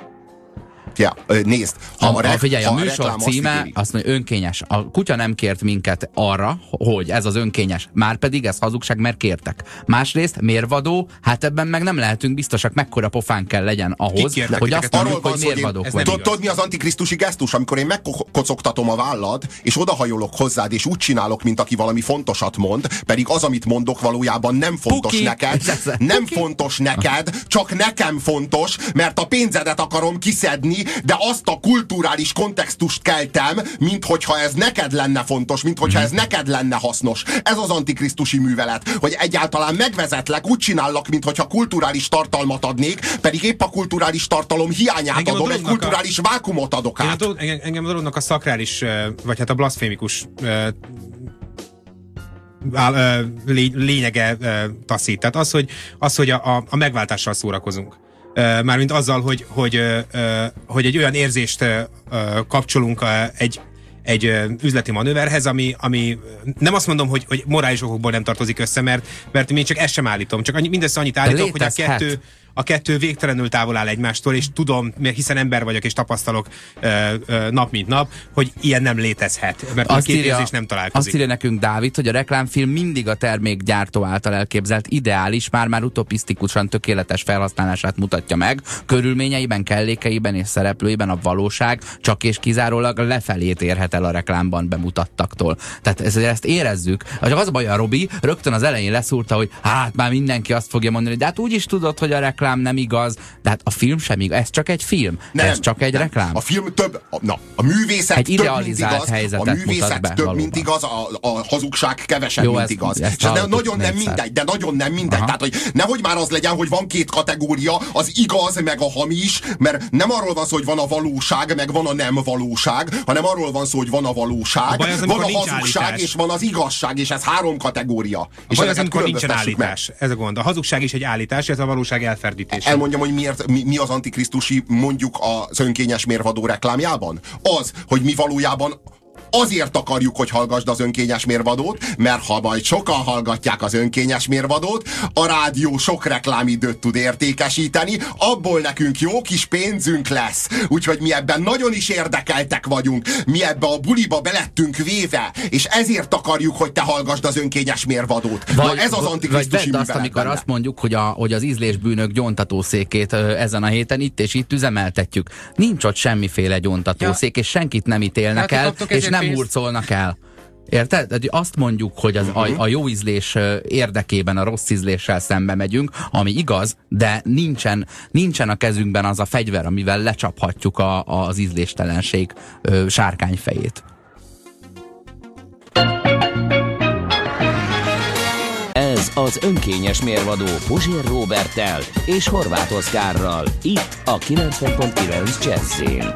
Ja, nézd, figyelj, a műsor címe azt mondja, önkényes. A kutya nem kért minket arra, hogy ez az önkényes. Márpedig ez hazugság, mert kértek. Másrészt mérvadó, hát ebben meg nem lehetünk biztosak, mekkora pofán kell legyen ahhoz, hogy azt mondjuk, hogy mérvadók vagyunk. Tudod, mi az antikrisztusi gesztus, amikor én megkocogtatom a vállad, és odahajolok hozzád, és úgy csinálok, mint aki valami fontosat mond, pedig az, amit mondok, valójában nem fontos neked. Nem fontos neked, csak nekem fontos, mert a pénzedet akarom kiszedni, de azt a kulturális kontextust keltem, minthogyha ez neked lenne fontos, minthogyha ez neked lenne hasznos. Ez az antikrisztusi művelet, hogy egyáltalán megvezetlek, úgy csinállak, minthogyha kulturális tartalmat adnék, pedig épp a kulturális tartalom hiányát adom, egy kulturális vákumot adok át. Engem a dolognak a szakrális, vagy hát a blaszfémikus lényege taszít. Tehát az, hogy a megváltással szórakozunk. Mármint azzal, hogy egy olyan érzést kapcsolunk egy üzleti manőverhez, ami nem azt mondom, hogy morális okokból nem tartozik össze, mert én csak ezt sem állítom. Csak mindössze annyit állítok, hogy a kettő végtelenül távol áll egymástól, és tudom, hiszen ember vagyok, és tapasztalok nap mint nap, hogy ilyen nem létezhet, mert a két érzés nem találkozik. Azt írja nekünk Dávid, hogy a reklámfilm mindig a termékgyártó által elképzelt ideális, már utopisztikusan tökéletes felhasználását mutatja meg, körülményeiben, kellékeiben és szereplőiben a valóság csak és kizárólag lefelét érhet el a reklámban bemutattaktól. Tehát ezt érezzük. Csak az a baj, a Robi rögtön az elején leszúrta, hogy hát már mindenki azt fogja mondani, de hát úgy is tudod, hogy a reklám nem igaz, de hát a film sem igaz. Ez csak egy film. Ez csak egy reklám. A film több, a művészet egy több, mint igaz. A művészet több, valóban. Mint igaz, a hazugság kevesebb, jó, mint igaz. És ez nagyon nem mindegy, de nagyon nem mindegy. Tehát, hogy nehogy már az legyen, hogy van két kategória, az igaz, meg a hamis, mert nem arról van szó, hogy van a valóság, meg van a nem valóság, hanem arról van szó, hogy van a valóság, van a hazugság, és van az igazság, és ez három kategória. És az, amikor nincsen állítás. Ez a gond. A hazugság is egy állítás, ez a valóság elferdítése. Elmondjam, hogy mi az antikrisztusi, mondjuk az önkényes mérvadó reklámjában? Az, hogy mi valójában azért akarjuk, hogy hallgassd az önkényes mérvadót, mert ha majd sokan hallgatják az önkényes mérvadót, a rádió sok reklámidőt tud értékesíteni, abból nekünk jó kis pénzünk lesz. Úgyhogy mi ebben nagyon is érdekeltek vagyunk. Mi ebbe a buliba belettünk véve, és ezért akarjuk, hogy te hallgassd az önkényes mérvadót. Na ez az antikrisztusi művelet azt, amikor benne. azt mondjuk, hogy az ízlésbűnök gyóntatószékét ezen a héten itt és itt üzemeltetjük. Nincs ott semmiféle gyóntatószék, és senkit nem ítélnek el, és nem hurcolnak el. Érted? Tehát azt mondjuk, hogy a jó ízlés érdekében a rossz ízléssel szembe megyünk, ami igaz, de nincsen a kezünkben az a fegyver, amivel lecsaphatjuk az ízléstelenség sárkányfejét. Ez az önkényes mérvadó Puzsér Róberttel és Horváth Oszkárral. Itt a 90.9 Jazzyn.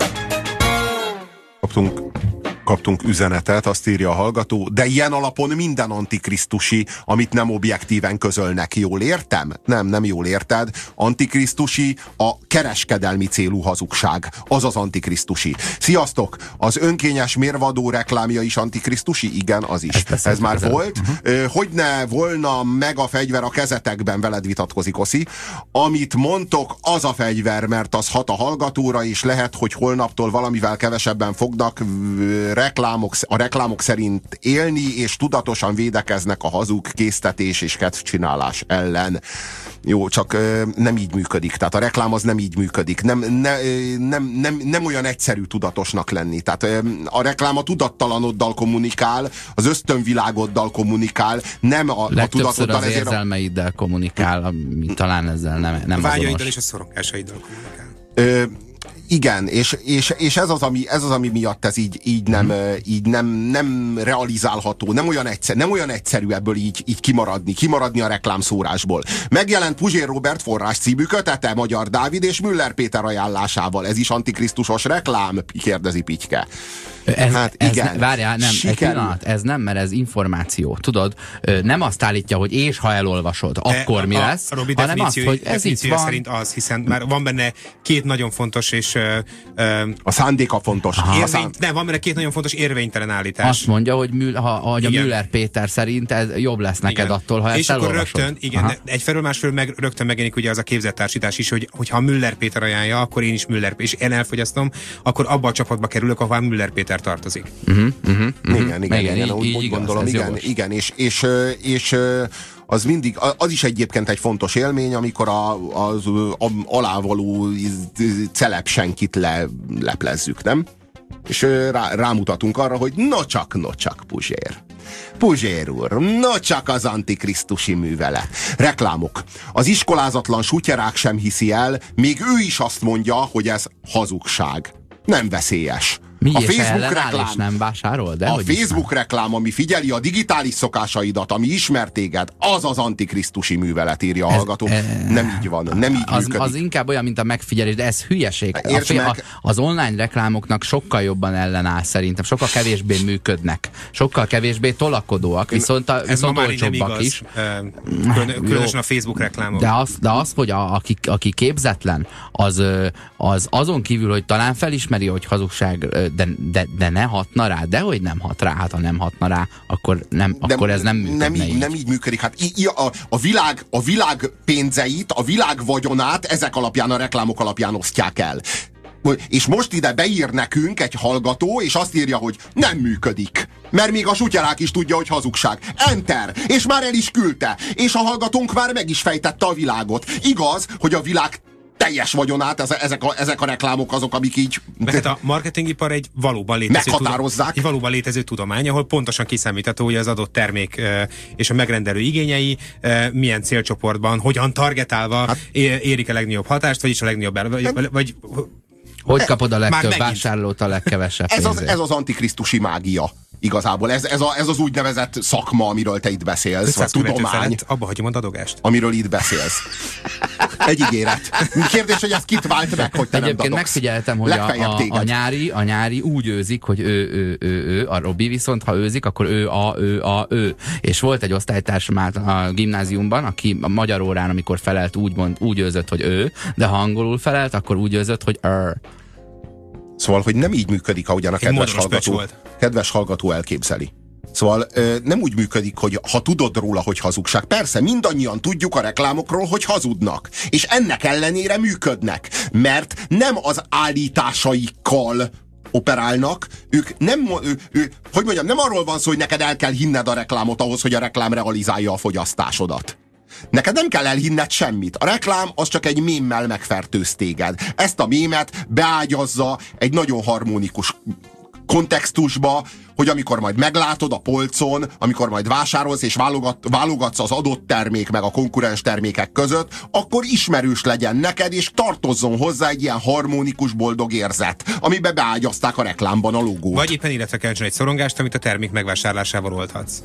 Kaptunk üzenetet, azt írja a hallgató, de ilyen alapon minden antikrisztusi, amit nem objektíven közölnek. Jól értem? Nem jól érted. Antikrisztusi a kereskedelmi célú hazugság. Az az antikrisztusi. Sziasztok! Az önkényes mérvadó reklámja is antikrisztusi? Igen, az is. Ez már volt. Hogy ne volna meg a fegyver a kezetekben, veled vitatkozik Oszi. Amit mondtok, az a fegyver, mert az hat a hallgatóra, és lehet, hogy holnaptól valamivel kevesebben fognak a reklámok szerint élni, és tudatosan védekeznek a hazug késztetés és kedvcsinálás ellen. Jó, csak nem így működik. Tehát a reklám az nem így működik. Nem olyan egyszerű tudatosnak lenni. Tehát a reklám a tudattalanoddal kommunikál, az ösztönvilágoddal kommunikál, nem a tudatoddal. Az érzelmeiddel kommunikál, ami talán ezzel nem azonos. Vágyaiddal és a szorongásaiddal kommunikál. Igen, és ez az, ami miatt ez így nem realizálható, nem olyan egyszerű ebből így kimaradni a reklámszórásból. Megjelent Puzsér Róbert forrás című kötete Magyar Dávid és Müller Péter ajánlásával. Ez is antikrisztusos reklám? Kérdezi Pityke. Igen. Várjál, nem, egy pillanat, ez nem, mert ez információ. Tudod, nem azt állítja, hogy és ha elolvasod, akkor mi lesz, hanem azt, hogy ez itt van. Szerint az, hiszen már van benne két nagyon fontos és... a szándéka fontos. Van benne két nagyon fontos érvénytelen állítás. Azt mondja, hogy a Müller Péter szerint ez jobb lesz neked attól, ha ezt elolvasod. És akkor rögtön, egyfelől másfelől rögtön megjelenik ugye az a képzettársítás is, hogy ha Müller Péter ajánlja, akkor én is Müller, és én elfogyasztom, akkor abba a csapatba kerülök, ahol Müller Péter tartozik. Igen, úgy gondolom, igen, és az mindig, az is egyébként egy fontos élmény, amikor az alávaló celebsenkit leplezzük, nem? És rámutatunk arra, hogy nocsak Puzsér úr, nocsak az antikrisztusi művelet. Reklámok. Az iskolázatlan sutyerák sem hiszi el, még ő is azt mondja, hogy ez hazugság. Nem veszélyes. Mi a Facebook reklám, és nem vásárol? De a Facebook reklám, ami figyeli a digitális szokásaidat, ami ismer téged, az az antikrisztusi művelet, írja a hallgató. Nem így van, nem így működik. Az inkább olyan, mint a megfigyelés, de ez hülyeség. Az online reklámoknak sokkal jobban ellenáll szerintem, sokkal kevésbé működnek, sokkal kevésbé tolakodóak, viszont olcsóbbak is. Különösen a Facebook reklámok. De az, hogy aki képzetlen, az azon kívül, hogy talán felismeri, hogy hazugság, de ne hatna rá, de hogy nem hat rá, hát ha nem hatna rá, akkor ez nem működne nem így működik. Hát a világ pénzeit, a világ vagyonát ezek alapján, a reklámok alapján osztják el. És most ide beír nekünk egy hallgató, és azt írja, hogy nem működik. Mert még a sutyarák is tudja, hogy hazugság. Enter! És már el is küldte. És a hallgatónk már meg is fejtette a világot. Igaz, hogy a világ teljes vagyonát, ezek a reklámok azok, amik így... Mert a marketingipar egy valóban létező tudomány, ahol pontosan kiszámítható, hogy az adott termék és a megrendelő igényei milyen célcsoportban, hogyan targetálva érik a legnagyobb hatást, vagyis a legnagyobb... Hogy kapod a legtöbb vásárlót a legkevesebb pénzért? Ez az antikrisztusi mágia. Igazából ez az úgynevezett szakma, amiről te itt beszélsz, vagy tudomány. Abba hagyom a dadogást. Amiről itt beszélsz. Egy ígéret. Kérdés, hogy ez kit vált meg, hogy te egyébként nem dadogsz. Megfigyeltem, hogy a nyári úgy őzik, hogy ő, a Robi viszont, ha őzik, akkor ő. És volt egy osztálytársam a gimnáziumban, aki a magyar órán, amikor felelt, úgy őzött, hogy ő, de ha angolul felelt, akkor úgy őzött, hogy Szóval, hogy nem így működik, ahogyan a kedves hallgató elképzeli. Szóval nem úgy működik, hogy ha tudod róla, hogy hazugság. Persze, mindannyian tudjuk a reklámokról, hogy hazudnak. És ennek ellenére működnek. Mert nem az állításaikkal operálnak, ők nem, hogy mondjam, nem arról van szó, hogy neked el kell hinned a reklámot ahhoz, hogy a reklám realizálja a fogyasztásodat. Neked nem kell elhinned semmit. A reklám az csak egy mémmel megfertőz téged. Ezt a mémet beágyazza egy nagyon harmonikus kontextusba, hogy amikor majd meglátod a polcon, amikor majd vásárolsz és válogatsz az adott termék meg a konkurens termékek között, akkor ismerős legyen neked, és tartozzon hozzá egy ilyen harmonikus, boldog érzet, amiben beágyazták a reklámban a logót. Vagy éppen életre keltsen egy szorongást, amit a termék megvásárlásával oldhatsz.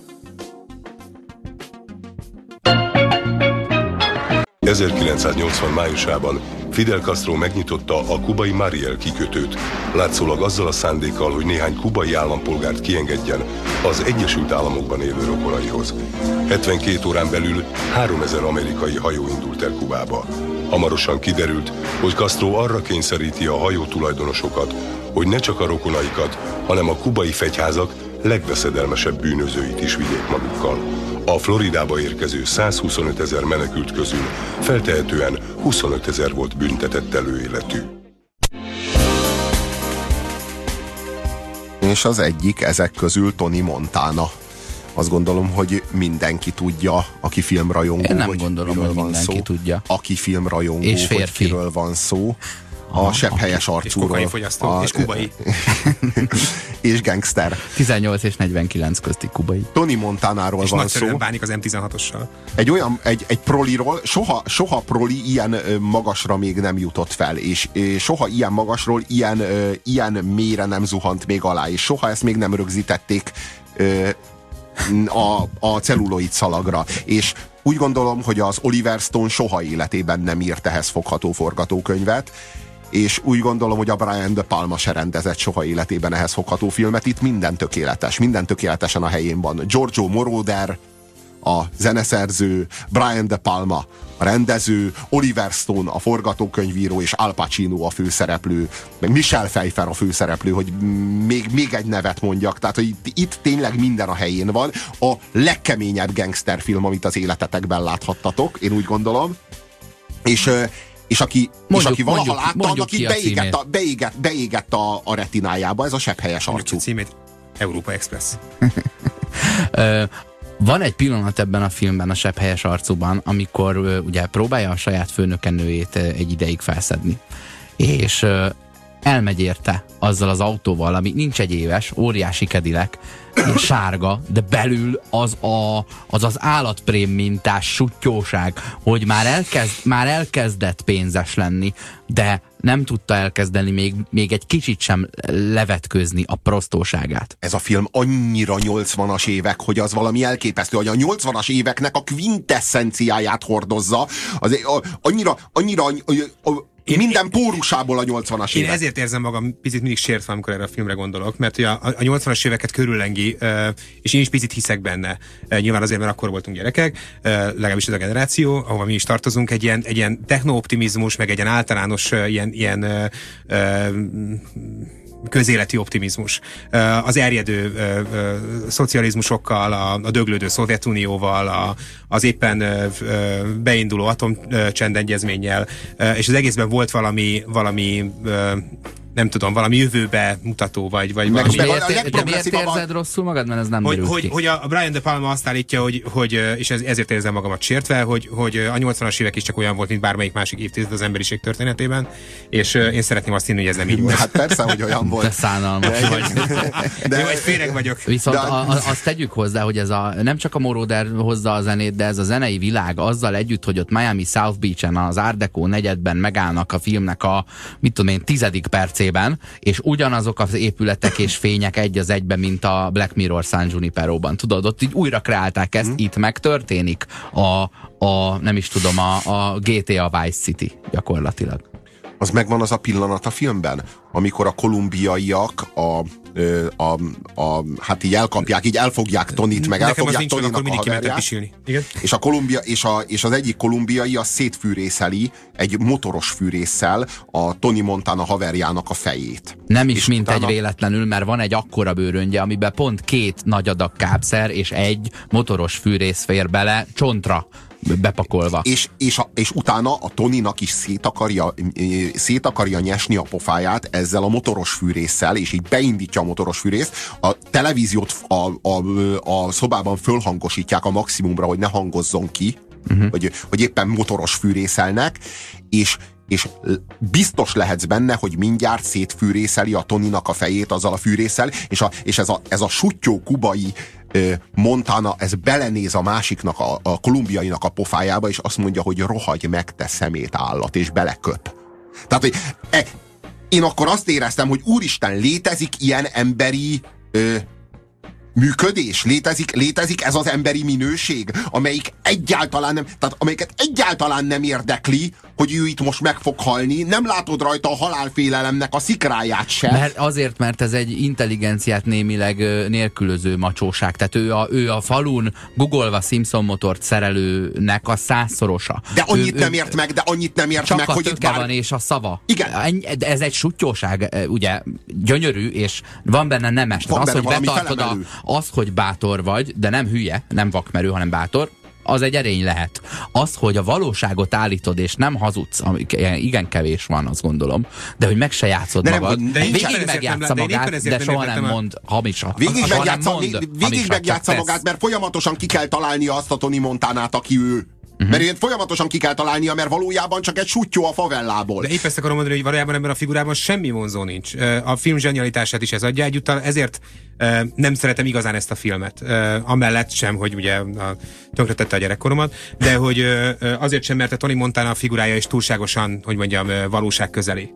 1980 májusában Fidel Castro megnyitotta a kubai Mariel kikötőt, látszólag azzal a szándékkal, hogy néhány kubai állampolgárt kiengedjen az Egyesült Államokban élő rokonaihoz. 72 órán belül 3000 amerikai hajó indult el Kubába. Hamarosan kiderült, hogy Castro arra kényszeríti a hajó tulajdonosokat, hogy ne csak a rokonaikat, hanem a kubai fegyházak legveszedelmesebb bűnözőit is vigyék magukkal. A Floridába érkező 125 000 menekült közül feltehetően 25 000 volt büntetett előéletű. És az egyik ezek közül Tony Montana. Azt gondolom, hogy mindenki tudja, aki filmrajongó. Én nem gondolom, hogy mindenki tudja. Aki filmrajongó, és hogy kiről van szó. A sebhelyes arcúról. És kokaifogyasztó, és kubai. És gangster. 18 és 49 közti kubai. Tony Montanáról van szó. És bánik az M16-ossal. Egy proliról, soha proli ilyen magasra még nem jutott fel, és soha ilyen magasról ilyen mélyre nem zuhant még alá, és soha ezt még nem rögzítették a celluloid szalagra. És úgy gondolom, hogy az Oliver Stone soha életében nem írt ehhez fogható forgatókönyvet, és úgy gondolom, hogy a Brian De Palma se rendezett soha életében ehhez fogható filmet. Itt minden tökéletes, minden tökéletesen a helyén van. Giorgio Moroder, a zeneszerző, Brian De Palma a rendező, Oliver Stone a forgatókönyvíró, és Al Pacino a főszereplő, meg Michelle Pfeiffer a főszereplő, hogy még egy nevet mondjak. Tehát, hogy itt tényleg minden a helyén van. A legkeményebb gangsterfilm, amit az életetekben láthattatok, én úgy gondolom. És aki valaha látta, annak itt beégett a retinájába, ez a sebhelyes arcú. Címét Európa Express. Van egy pillanat ebben a filmben, a sebhelyes arcúban, amikor ugye próbálja a saját főnökenőjét egy ideig felszedni. És elmegy érte azzal az autóval, ami nincs egy éves, óriási Cadillac, sárga, de belül az állatprém mintás suttyóság, hogy már elkezdett pénzes lenni, de nem tudta elkezdeni még egy kicsit sem levetkőzni a prostóságát. Ez a film annyira 80-as évek, hogy az valami elképesztő, hogy a 80-as éveknek a quintesszenciáját hordozza, annyira minden pórusából a 80-as évek. Én ezért érzem magam picit mindig sértve, amikor erre a filmre gondolok, mert ugye a 80-as éveket körüllengi, és én is picit hiszek benne. Nyilván azért, mert akkor voltunk gyerekek, legalábbis ez a generáció, ahova mi is tartozunk, egy ilyen techno-optimizmus, meg egy ilyen általános ilyen közéleti optimizmus. Az erjedő szocializmusokkal, a döglődő Szovjetunióval, az éppen beinduló atomcsendegyezménnyel, és az egészben volt valami nem tudom, valami jövőbe mutató, vagy valami... De miért érzed rosszul magad? Mert ez nem derült ki. Hogy a Brian De Palma azt állítja, hogy és ezért érzem magamat sértve, hogy a 80-as évek is csak olyan volt, mint bármelyik másik évtized az emberiség történetében, és én szeretném azt hinni, hogy ez nem így volt. Hát persze, hogy olyan volt. Te szánalmas vagy. Jó, egy féreg vagyok. Viszont azt tegyük hozzá, hogy ez nem csak a Moroder hozza a zenét, de ez a zenei világ azzal együtt, hogy ott Miami South Beach-en, az Art Deco negyedben megállnak a filmnek a, 10. percében, és ugyanazok az épületek és fények egy az egyben, mint a Black Mirror San Juniperóban. Tudod, ott így újra kreálták ezt, itt megtörténik a GTA Vice City gyakorlatilag. Az megvan az a pillanat a filmben, amikor a kolumbiaiak hát így elkapják, így elfogják Tonit, meg elfogják Toninak a haverját. És az egyik kolumbiai az szétfűrészeli egy motoros fűrésszel a Tony Montana haverjának a fejét. Nem is mintegy véletlenül, mert van egy akkora bőröngye, amiben pont 2 nagy adag kápszer és egy motoros fűrész fér bele csontra bepakolva. És utána a Tonynak is szét akarja nyesni a pofáját ezzel a motoros fűrésszel, és így beindítja a motoros fűrészt. A televíziót a szobában fölhangosítják a maximumra, hogy ne hangozzon ki, hogy éppen motoros fűrészelnek, és biztos lehetsz benne, hogy mindjárt szétfűrészeli a Tonynak a fejét azzal a fűrésszel, és ez a suttyó kubai Montana, ez belenéz a másiknak, a kolumbiainak a pofájába, és azt mondja, hogy rohagy meg, te szemét állat, és beleköp. Tehát, hogy én akkor azt éreztem, hogy úristen, létezik ilyen emberi működés? Létezik ez az emberi minőség, amelyiket egyáltalán nem érdekli, hogy ő itt most meg fog halni, nem látod rajta a halálfélelemnek a szikráját sem. Mert ez egy intelligenciát némileg nélkülöző macsóság. Tehát ő a falun googolva Simpson motort szerelőnek a 100-szorosa. De annyit nem ért meg, hogy itt van és a szava. Igen. Ez egy suttyóság, ugye, gyönyörű, és van benne nemes. Az, hogy betartod az, hogy bátor vagy, de nem hülye, nem vakmerő, hanem bátor, az egy erény lehet. Az, hogy a valóságot állítod, és nem hazudsz, igen kevés van, azt gondolom, de hogy meg se játszod magad. Végig megjátsza magát, de soha nem mond hamisat. Végig megjátsza magát, mert folyamatosan ki kell találnia azt a Tony Montanát, aki ő. Mert folyamatosan ki kell találnia, mert valójában csak egy suttyó a favellából. De épp ezt akarom mondani, hogy valójában ebben a figurában semmi vonzó nincs. A film zsenialitását is ez adja egyúttal, ezért nem szeretem igazán ezt a filmet. Amellett sem, hogy ugye tönkretette a gyerekkoromat, de hogy azért sem, mert a Tony Montana a figurája is túlságosan, hogy mondjam, valóság közeli.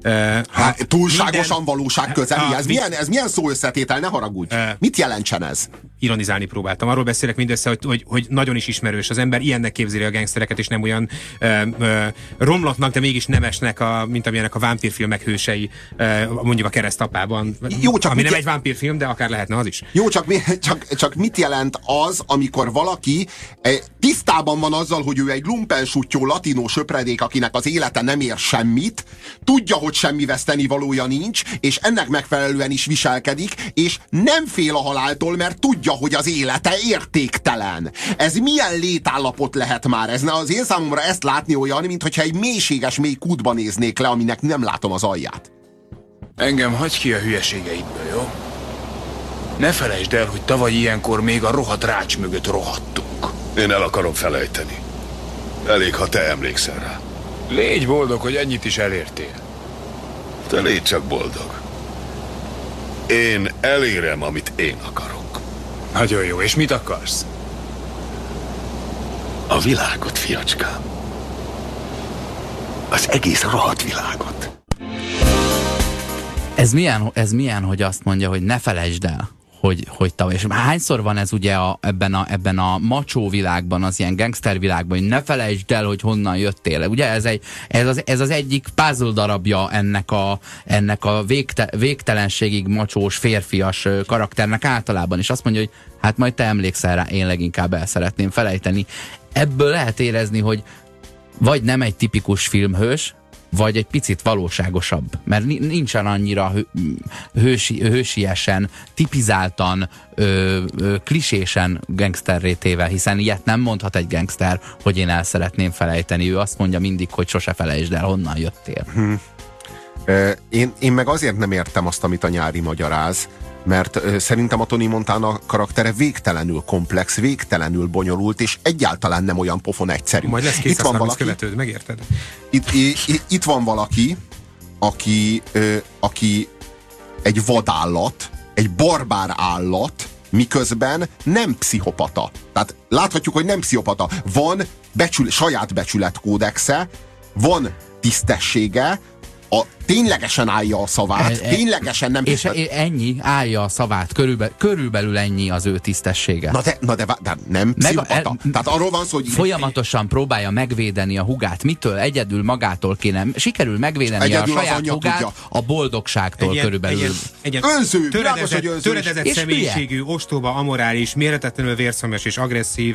Túlságosan valóság közeli? Ez milyen szó összetétel, ne haragudj. Mit jelentsen ez? Ironizálni próbáltam. Arról beszélek mindössze, hogy nagyon is ismerős. Az ember ilyennek képzeli a gangstereket, és nem olyan romlottnak, de mégis nemesnek, mint amilyenek a vámpírfilmek hősei, mondjuk a Keresztapában. Jó, csak ami nem egy vámpírfilm, de akár lehetne az is. Jó, csak mit jelent az, amikor valaki tisztában van azzal, hogy ő egy lumpensuttyó latinó söpredék, akinek az élete nem ér semmit, tudja, hogy semmi vesztenivalója nincs, és ennek megfelelően is viselkedik, és nem fél a haláltól, mert tudja, hogy az élete értéktelen. Ez milyen létállapot lehet már? Ez az én számomra ezt látni olyan, mintha egy mélységes mély kútba néznék le, aminek nem látom az alját. Engem hagyj ki a hülyeségeidből, jó? Ne felejtsd el, hogy tavaly ilyenkor még a rohadt rács mögött rohadtunk. Én el akarom felejteni. Elég, ha te emlékszel rá. Légy boldog, hogy ennyit is elértél. Te légy csak boldog. Én elérem, amit én akarok. Nagyon jó, és mit akarsz? A világot, fiacskám. Az egész rohadt világot. Ez milyen, hogy azt mondja, hogy ne felejtsd el, hogy tavaly. És hányszor van ez ugye ebben a macsó világban, az ilyen gangster világban, hogy ne felejtsd el, hogy honnan jöttél. Ugye ez az egyik puzzle darabja ennek a végtelenségig macsós, férfias karakternek általában. És azt mondja, hogy hát majd te emlékszel rá, én leginkább el szeretném felejteni. Ebből lehet érezni, hogy vagy nem egy tipikus filmhős, vagy egy picit valóságosabb. Mert nincsen annyira hősiesen, tipizáltan, klisésen gangsterré téve, hiszen ilyet nem mondhat egy gangster, hogy én el szeretném felejteni. Ő azt mondja mindig, hogy sose felejtsd el, honnan jöttél. Én meg azért nem értem azt, amit a Nyári magyaráz, mert szerintem a Tony Montana karaktere végtelenül komplex, végtelenül bonyolult, és egyáltalán nem olyan pofon egyszerű. Majd lesz 230 követőd, megérted? Itt van valaki, aki egy vadállat, egy barbár állat, miközben nem pszichopata. Tehát láthatjuk, hogy nem pszichopata. Van saját becsületkódexe, van tisztessége, ténylegesen állja a szavát, ténylegesen nem... És ennyi állja a szavát, körülbelül ennyi az ő tisztessége. Na de nem pszichopata. Tehát arról van szó, hogy... Folyamatosan próbálja megvédeni a hugát. Mitől? Egyedül magától kéne. Sikerül megvédeni a saját hugát a boldogságtól körülbelül. Önző, töredezett személyiségű, ostoba, amorális, mérhetetlenül vérszomjas és agresszív,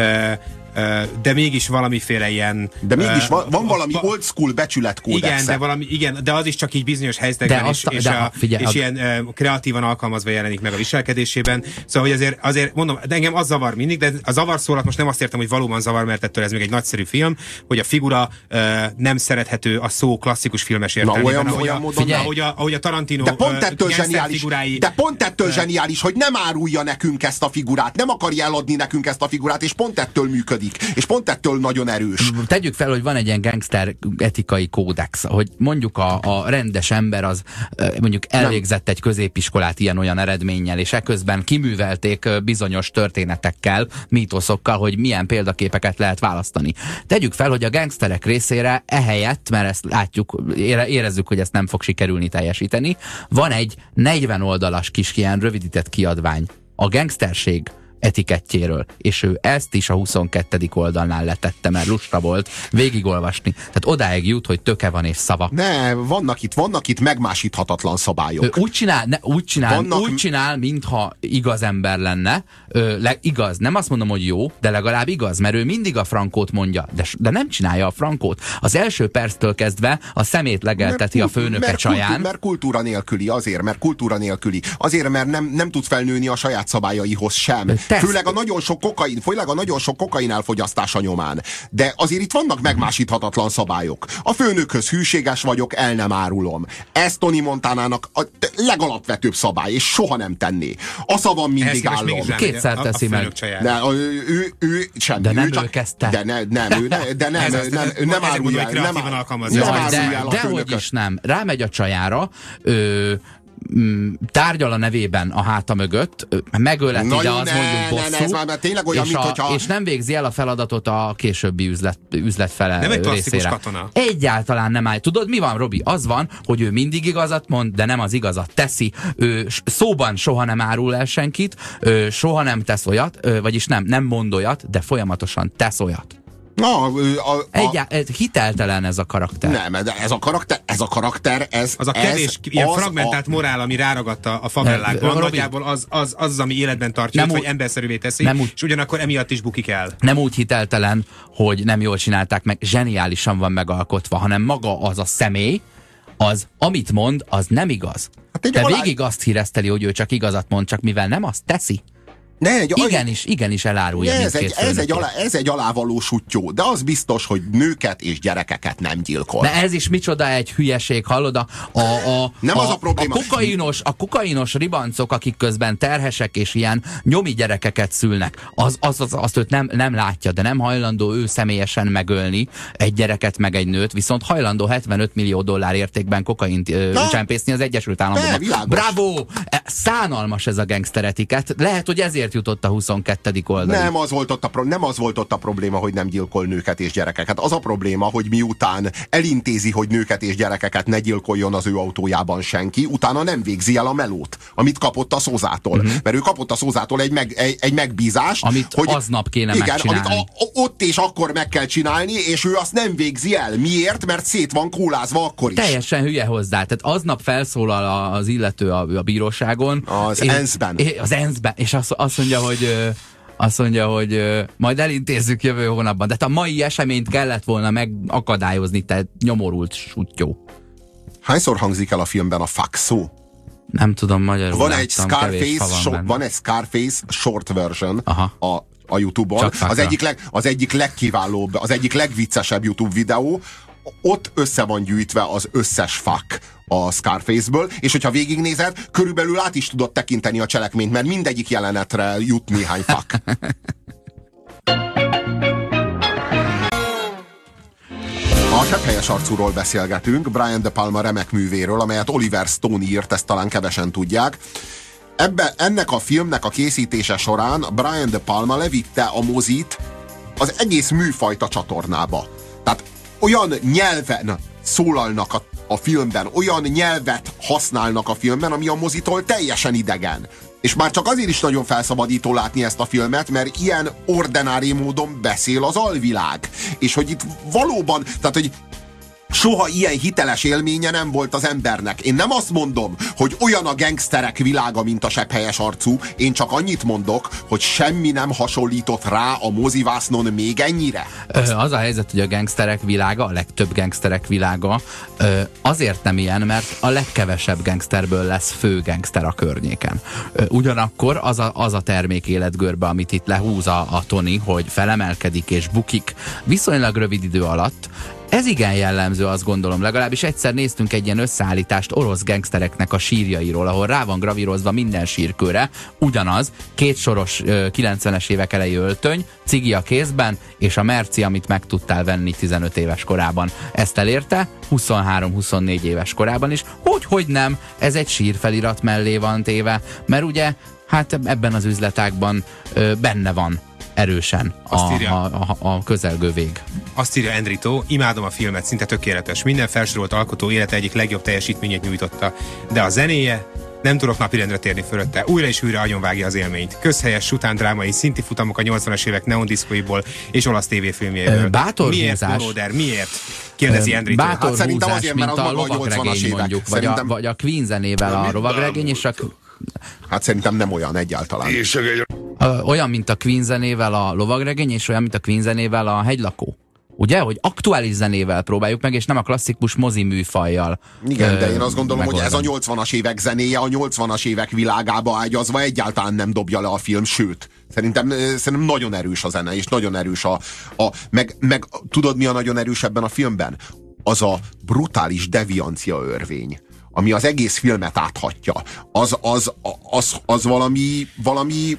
de mégis valamiféle ilyen... De mégis van valami old school becsületkódexe. Igen, de az is csak így bizonyos helyzetekben és ilyen kreatívan alkalmazva jelenik meg a viselkedésében. Szóval, hogy azért mondom, de engem az zavar mindig, de a zavar szólat most nem azt értem, hogy valóban zavar, mert ettől ez még egy nagyszerű film, hogy a figura nem szerethető a szó klasszikus filmes értelmében. Ahogy a Tarantino figurái... De pont ettől zseniális, hogy nem árulja nekünk ezt a figurát, nem akarja eladni nekünk ezt a figurát, és pont ettől működik. És pont ettől nagyon erős. Tegyük fel, hogy van egy ilyen gangster etikai kódex, hogy mondjuk a rendes ember az mondjuk elvégzett egy középiskolát ilyen-olyan eredménnyel, és eközben kiművelték bizonyos történetekkel, mítoszokkal, hogy milyen példaképeket lehet választani. Tegyük fel, hogy a gangsterek részére ehelyett, mert ezt látjuk, érezzük, hogy ezt nem fog sikerülni teljesíteni, van egy 40 oldalas kis ilyen rövidített kiadvány. A gangsterség etikettjéről, és ő ezt is a 22. oldalnál letette, mert lusta volt végigolvasni. Tehát odáig jut, hogy töke van és szava. Ne, vannak itt megmásíthatatlan szabályok. Úgy csinál, mintha igaz ember lenne. Igaz, nem azt mondom, hogy jó, de legalább igaz, mert ő mindig a frankót mondja, de nem csinálja a frankót. Az első perctől kezdve a szemét legelteti a főnöke csaján. Mert kultúra nélküli, azért, mert nem tud felnőni a saját szabályaihoz sem. Főleg a nagyon sok kokain elfogyasztása nyomán. De azért itt vannak megmásíthatatlan szabályok. A főnökhöz hűséges vagyok, el nem árulom. Ez Tony Montanának a legalapvetőbb szabály, és soha nem tenné. A szavam mindig állom. Kétszer teszi meg. Ő semmi. De nem ő kezdte. Ő nem árulja el. Dehogy is nem. Rámegy a csajára, tárgyal a nevében a háta mögött, megöleti, de az mondjuk bosszú, és nem végzi el a feladatot a későbbi üzlet fele nem egy részére. Katona. Egyáltalán nem áll. Tudod, mi van, Robi? Az van, hogy ő mindig igazat mond, de nem az igazat teszi. Ő szóban soha nem árul el senkit, soha nem tesz olyat, vagyis nem mond olyat, de folyamatosan tesz olyat. Hiteltelen ez a karakter. Nem, de ez a karakter, az a kevés, ilyen fragmentált morál, ami ráragadta a favellákban, nagyjából az, ami életben tartja, hogy emberszerűvé teszi, és ugyanakkor emiatt is bukik el. Nem úgy hiteltelen, hogy nem jól csinálták meg, zseniálisan van megalkotva, hanem maga az a személy, az, amit mond, az nem igaz. De végig azt híreszteli, hogy ő csak igazat mond, csak mivel nem azt teszi. Igenis elárulja mindkét ez egy alávaló sutyó, de az biztos, hogy nőket és gyerekeket nem gyilkol. De ez is micsoda egy hülyeség, hallod? Az a probléma. A kokainos ribancok, akik közben terhesek és ilyen nyomi gyerekeket szülnek, azt őt nem látja, de nem hajlandó ő személyesen megölni egy gyereket meg egy nőt, viszont hajlandó $75 millió értékben kokaint csempészni az Egyesült Államokban. Bravo! Szánalmas ez a gangster etikett. Lehet, hogy ezért jutott a 22. oldalig. Nem az volt ott a probléma, hogy nem gyilkol nőket és gyerekeket. Az a probléma, hogy miután elintézi, hogy nőket és gyerekeket ne gyilkoljon az ő autójában senki, utána nem végzi el a melót, amit kapott a szózától. Mert ő kapott a szózától egy megbízást, amit hogy aznap kéne megcsinálni. Amit ott és akkor meg kell csinálni, és ő azt nem végzi el. Miért? Mert szét van kólázva akkor is. Teljesen hülye hozzá. Tehát aznap felszólal az illető a bíróságon. Az ENSZ-ben. És azt mondja, hogy majd elintézzük jövő hónapban. De a mai eseményt kellett volna megakadályozni, te nyomorult sutyó. Hányszor hangzik el a filmben a fuck szó? Nem tudom, magyarul van egy Scarface short version a YouTube-on. Az egyik legkiválóbb, az egyik legviccesebb YouTube videó. Ott össze van gyűjtve az összes fuck a Scarface-ből, és hogyha végignézed, körülbelül át is tudod tekinteni a cselekményt, mert mindegyik jelenetre jut néhány fuck. A Sepphelyes arcúról beszélgetünk, Brian De Palma remek művéről, amelyet Oliver Stone írt, ezt talán kevesen tudják. Ennek a filmnek a készítése során Brian De Palma levitte a mozit az egész műfajta csatornába. Tehát olyan nyelven szólalnak a a filmben, olyan nyelvet használnak a filmben, ami a mozitól teljesen idegen. És már csak azért is nagyon felszabadító látni ezt a filmet, mert ilyen ordinári módon beszél az alvilág. És hogy itt valóban, tehát hogy soha ilyen hiteles élménye nem volt az embernek. Én nem azt mondom, hogy olyan a gengszterek világa, mint a sepphelyes arcú, én csak annyit mondok, hogy semmi nem hasonlított rá a mozivásznon még ennyire. Az a helyzet, hogy a gengszterek világa, a legtöbb gengszterek világa azért nem ilyen, mert a legkevesebb gengszterből lesz fő gengszter a környéken. Ugyanakkor az a termék életgörbe, amit itt lehúz a Tony, hogy felemelkedik és bukik viszonylag rövid idő alatt, ez igen jellemző, azt gondolom. Legalábbis egyszer néztünk egy ilyen összeállítást orosz gengsztereknek a sírjairól, ahol rá van gravírozva minden sírkőre, ugyanaz, 2 soros 90-es évek elejé öltöny, cigi a kézben, és a merci, amit meg tudtál venni 15 éves korában. Ezt elérte 23-24 éves korában is. Hogy nem, ez egy sírfelirat mellé van téve, mert ugye, hát ebben az üzletágban benne van erősen a közelgő vég. Azt írja Enrito, imádom a filmet, szinte tökéletes. Minden felsorolt alkotó élete egyik legjobb teljesítményét nyújtotta. De a zenéje, nem tudok napirendre térni fölötte. Újra és újra agyonvágja az élményt. Közhelyes, sután-drámai, szinti futamok a 80-as évek neondiszkóiból és olasz tévéfilmjeiből. Bátor miért, húzás? Moroder, miért? Kérdezi Enrito. Bátor szerintem húzás, azért, mint mert a az maga a lovagregény 80-as mondjuk, évek. vagy a Queen zenével a lovagregény, és Hát szerintem nem olyan egyáltalán. olyan, mint a Queen zenével a lovagregény, és olyan, mint a Queen zenével a hegylakó. Ugye, hogy aktuális zenével próbáljuk meg, és nem a klasszikus mozi műfajjal. Igen, de én azt gondolom, megoldani. hogy ez a 80-as évek zenéje a 80-as évek világába ágyazva egyáltalán nem dobja le a film, sőt, szerintem nagyon erős a zene, és nagyon erős meg tudod, mi a nagyon erős ebben a filmben? Az a brutális deviancia örvény, ami az egész filmet áthatja. Az valami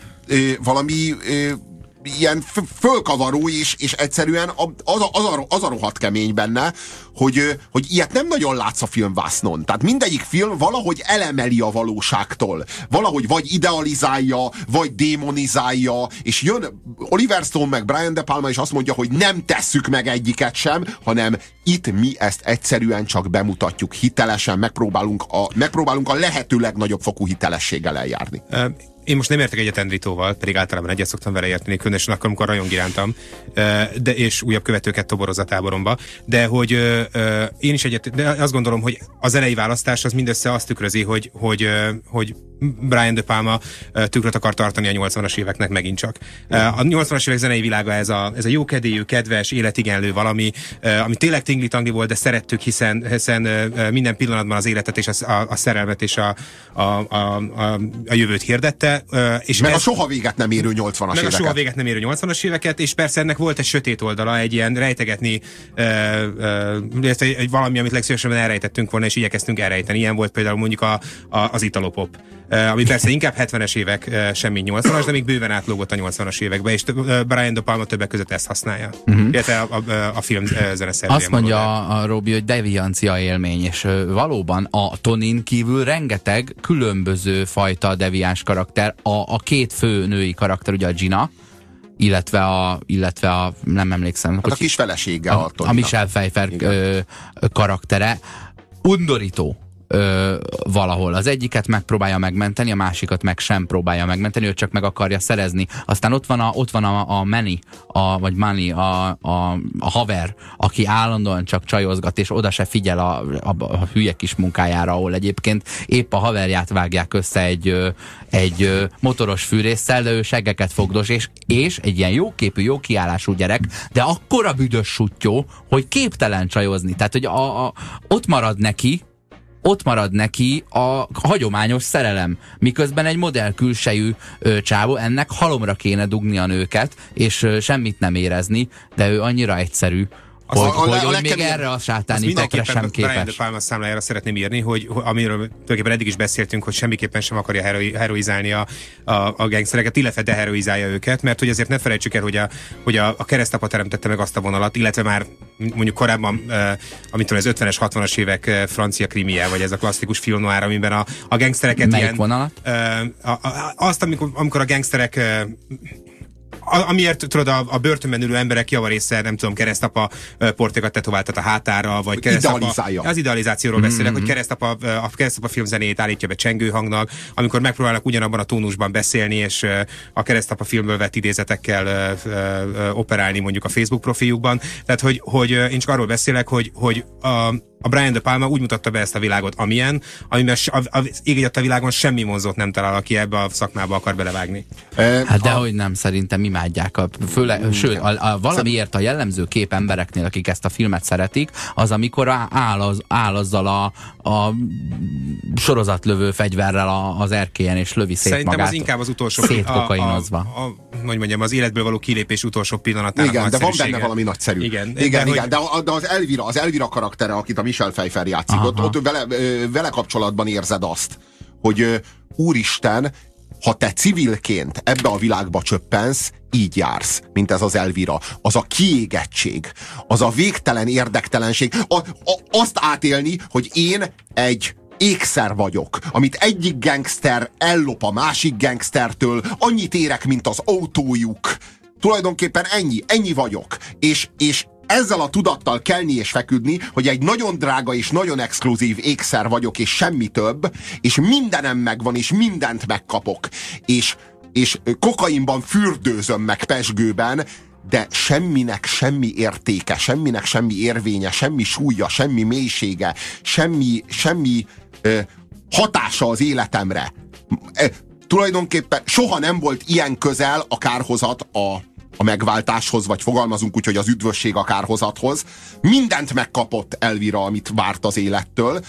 ilyen fölkavaró, és egyszerűen az a rohadt kemény benne, hogy ilyet nem nagyon látsz a filmvásznon. Tehát mindegyik film valahogy elemeli a valóságtól. Valahogy vagy idealizálja, vagy démonizálja, és jön Oliver Stone meg Brian De Palma, és azt mondja, hogy nem tesszük meg egyiket sem, hanem itt mi ezt egyszerűen csak bemutatjuk hitelesen, megpróbálunk a lehető legnagyobb fokú hitelességgel eljárni. Én most nem értek egyet Enritóval, pedig általában egyet szoktam vele érteni, különösen akkor, amikor rajong irántam, és újabb követőket toboroz a táboromba. De hogy én is de azt gondolom, hogy az elejé választás az mindössze azt tükrözi, hogy Brian De Palma tükröt akar tartani a 80-as éveknek megint csak. A 80-as évek zenei világa ez a jókedélyű, kedves, életigenlő valami, ami tényleg tingli-tangli volt, de szerettük, hiszen minden pillanatban az életet és a szerelmet és a jövőt hirdette. És meg a soha véget nem érő 80-as éveket. Meg a soha véget nem érő 80-as éveket, és persze ennek volt egy sötét oldala, egy ilyen rejtegetni egy valami, amit legszívesebben elrejtettünk volna, és igyekeztünk elrejteni. Ilyen volt például mondjuk az italopop, ami persze inkább 70-es évek, semmi 80-as, de még bőven átlógott a 80-as évekbe, és Brian De Palma többek között ezt használja. Illetve a film zeneszerzője. Azt mondja a Robi, hogy deviancia élmény, és valóban a Tonin kívül rengeteg különböző fajta deviáns karakter, a 2 fő női karakter, ugye a Gina, illetve a nem emlékszem. Hát a kis felesége a Tonina. A Michelle Pfeiffer karaktere undorító. Valahol. Az egyiket megpróbálja megmenteni, a másikat meg sem próbálja megmenteni, ő csak meg akarja szerezni. Aztán ott van a Manny, vagy Manny, a haver, aki állandóan csak csajozgat, és oda se figyel a hülye kis munkájára, ahol egyébként épp a haverját vágják össze egy motoros fűrésszel, de ő seggeket fogdos, és egy ilyen jóképű, jó kiállású gyerek, de akkora büdös suttyó, hogy képtelen csajozni. Tehát, hogy ott marad neki a hagyományos szerelem, miközben egy modell külsejű csávó, ennek halomra kéne dugni a nőket, és semmit nem érezni, de ő annyira egyszerű, hogy még erre a sátáni tekre sem képes. Brian De Palma számlájára szeretném írni, hogy amiről tulajdonképpen eddig is beszéltünk, hogy semmiképpen sem akarja heroizálni a gangstereket, illetve deheroizálja őket, mert hogy azért ne felejtsük el, hogy a keresztapa teremtette meg azt a vonalat, illetve már mondjuk korábban, amit az 50-es, 60-as évek francia krimije, vagy ez a klasszikus film noir, amiben a gangstereket melyik vonalat? Azt, amikor a gangsterek amiért tudod, a börtönben ülő emberek javarésze, nem tudom, keresztapa portékat tetováltat a hátára, vagy idealizálja. Az idealizációról beszélek, hogy keresztapa filmzenéjét állítja be csengő hangnak, amikor megpróbálnak ugyanabban a tónusban beszélni, és a keresztapa filmből vett idézetekkel operálni mondjuk a Facebook profiljukban. Tehát, hogy én csak arról beszélek, hogy a Brian De Palma úgy mutatta be ezt a világot, amiben az ég a világon semmi vonzót nem talál, aki ebbe a szakmába akar belevágni. Hát dehogy nem, szerintem imádják. Sőt, valamiért a jellemző kép embereknél, akik ezt a filmet szeretik, az amikor áll azzal a sorozatlövő fegyverrel az erkélyen, és lövi szét szerintem magát. Szerintem az inkább az utolsó hogy mondjam, az életből való kilépés utolsó pillanatának. Igen, de van benne valami nagyszerű. Igen, de az Elvira karaktere, akit a Michelle Pfeiffer játszik, ott vele kapcsolatban érzed azt, hogy úristen, ha te civilként ebbe a világba csöppensz, így jársz, mint ez az Elvira. Az a kiégettség, az a végtelen érdektelenség, azt átélni, hogy én egy ékszer vagyok, amit egyik gangster ellop a másik gangstertől, annyit érek, mint az autójuk. Tulajdonképpen ennyi vagyok. És ezzel a tudattal kelni és feküdni, hogy egy nagyon drága és nagyon exkluzív ékszer vagyok, és semmi több, és mindenem megvan, és mindent megkapok, és kokainban fürdőzöm meg pezsgőben, de semminek semmi értéke, semminek semmi érvénye, semmi súlya, semmi mélysége, semmi hatása az életemre. Tulajdonképpen soha nem volt ilyen közel a kárhozat a megváltáshoz, vagy fogalmazunk úgy, hogy az üdvösség a kárhozathoz. Mindent megkapott Elvira, amit várt az élettől,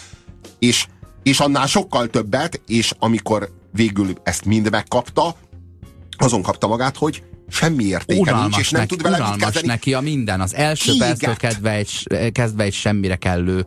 és annál sokkal többet, és amikor végül ezt mind megkapta, azon kapta magát, hogy semmi értéke nincs, és nem tud vele mit kezdeni. Neki a minden. Az első perctől kezdve egy semmire kellő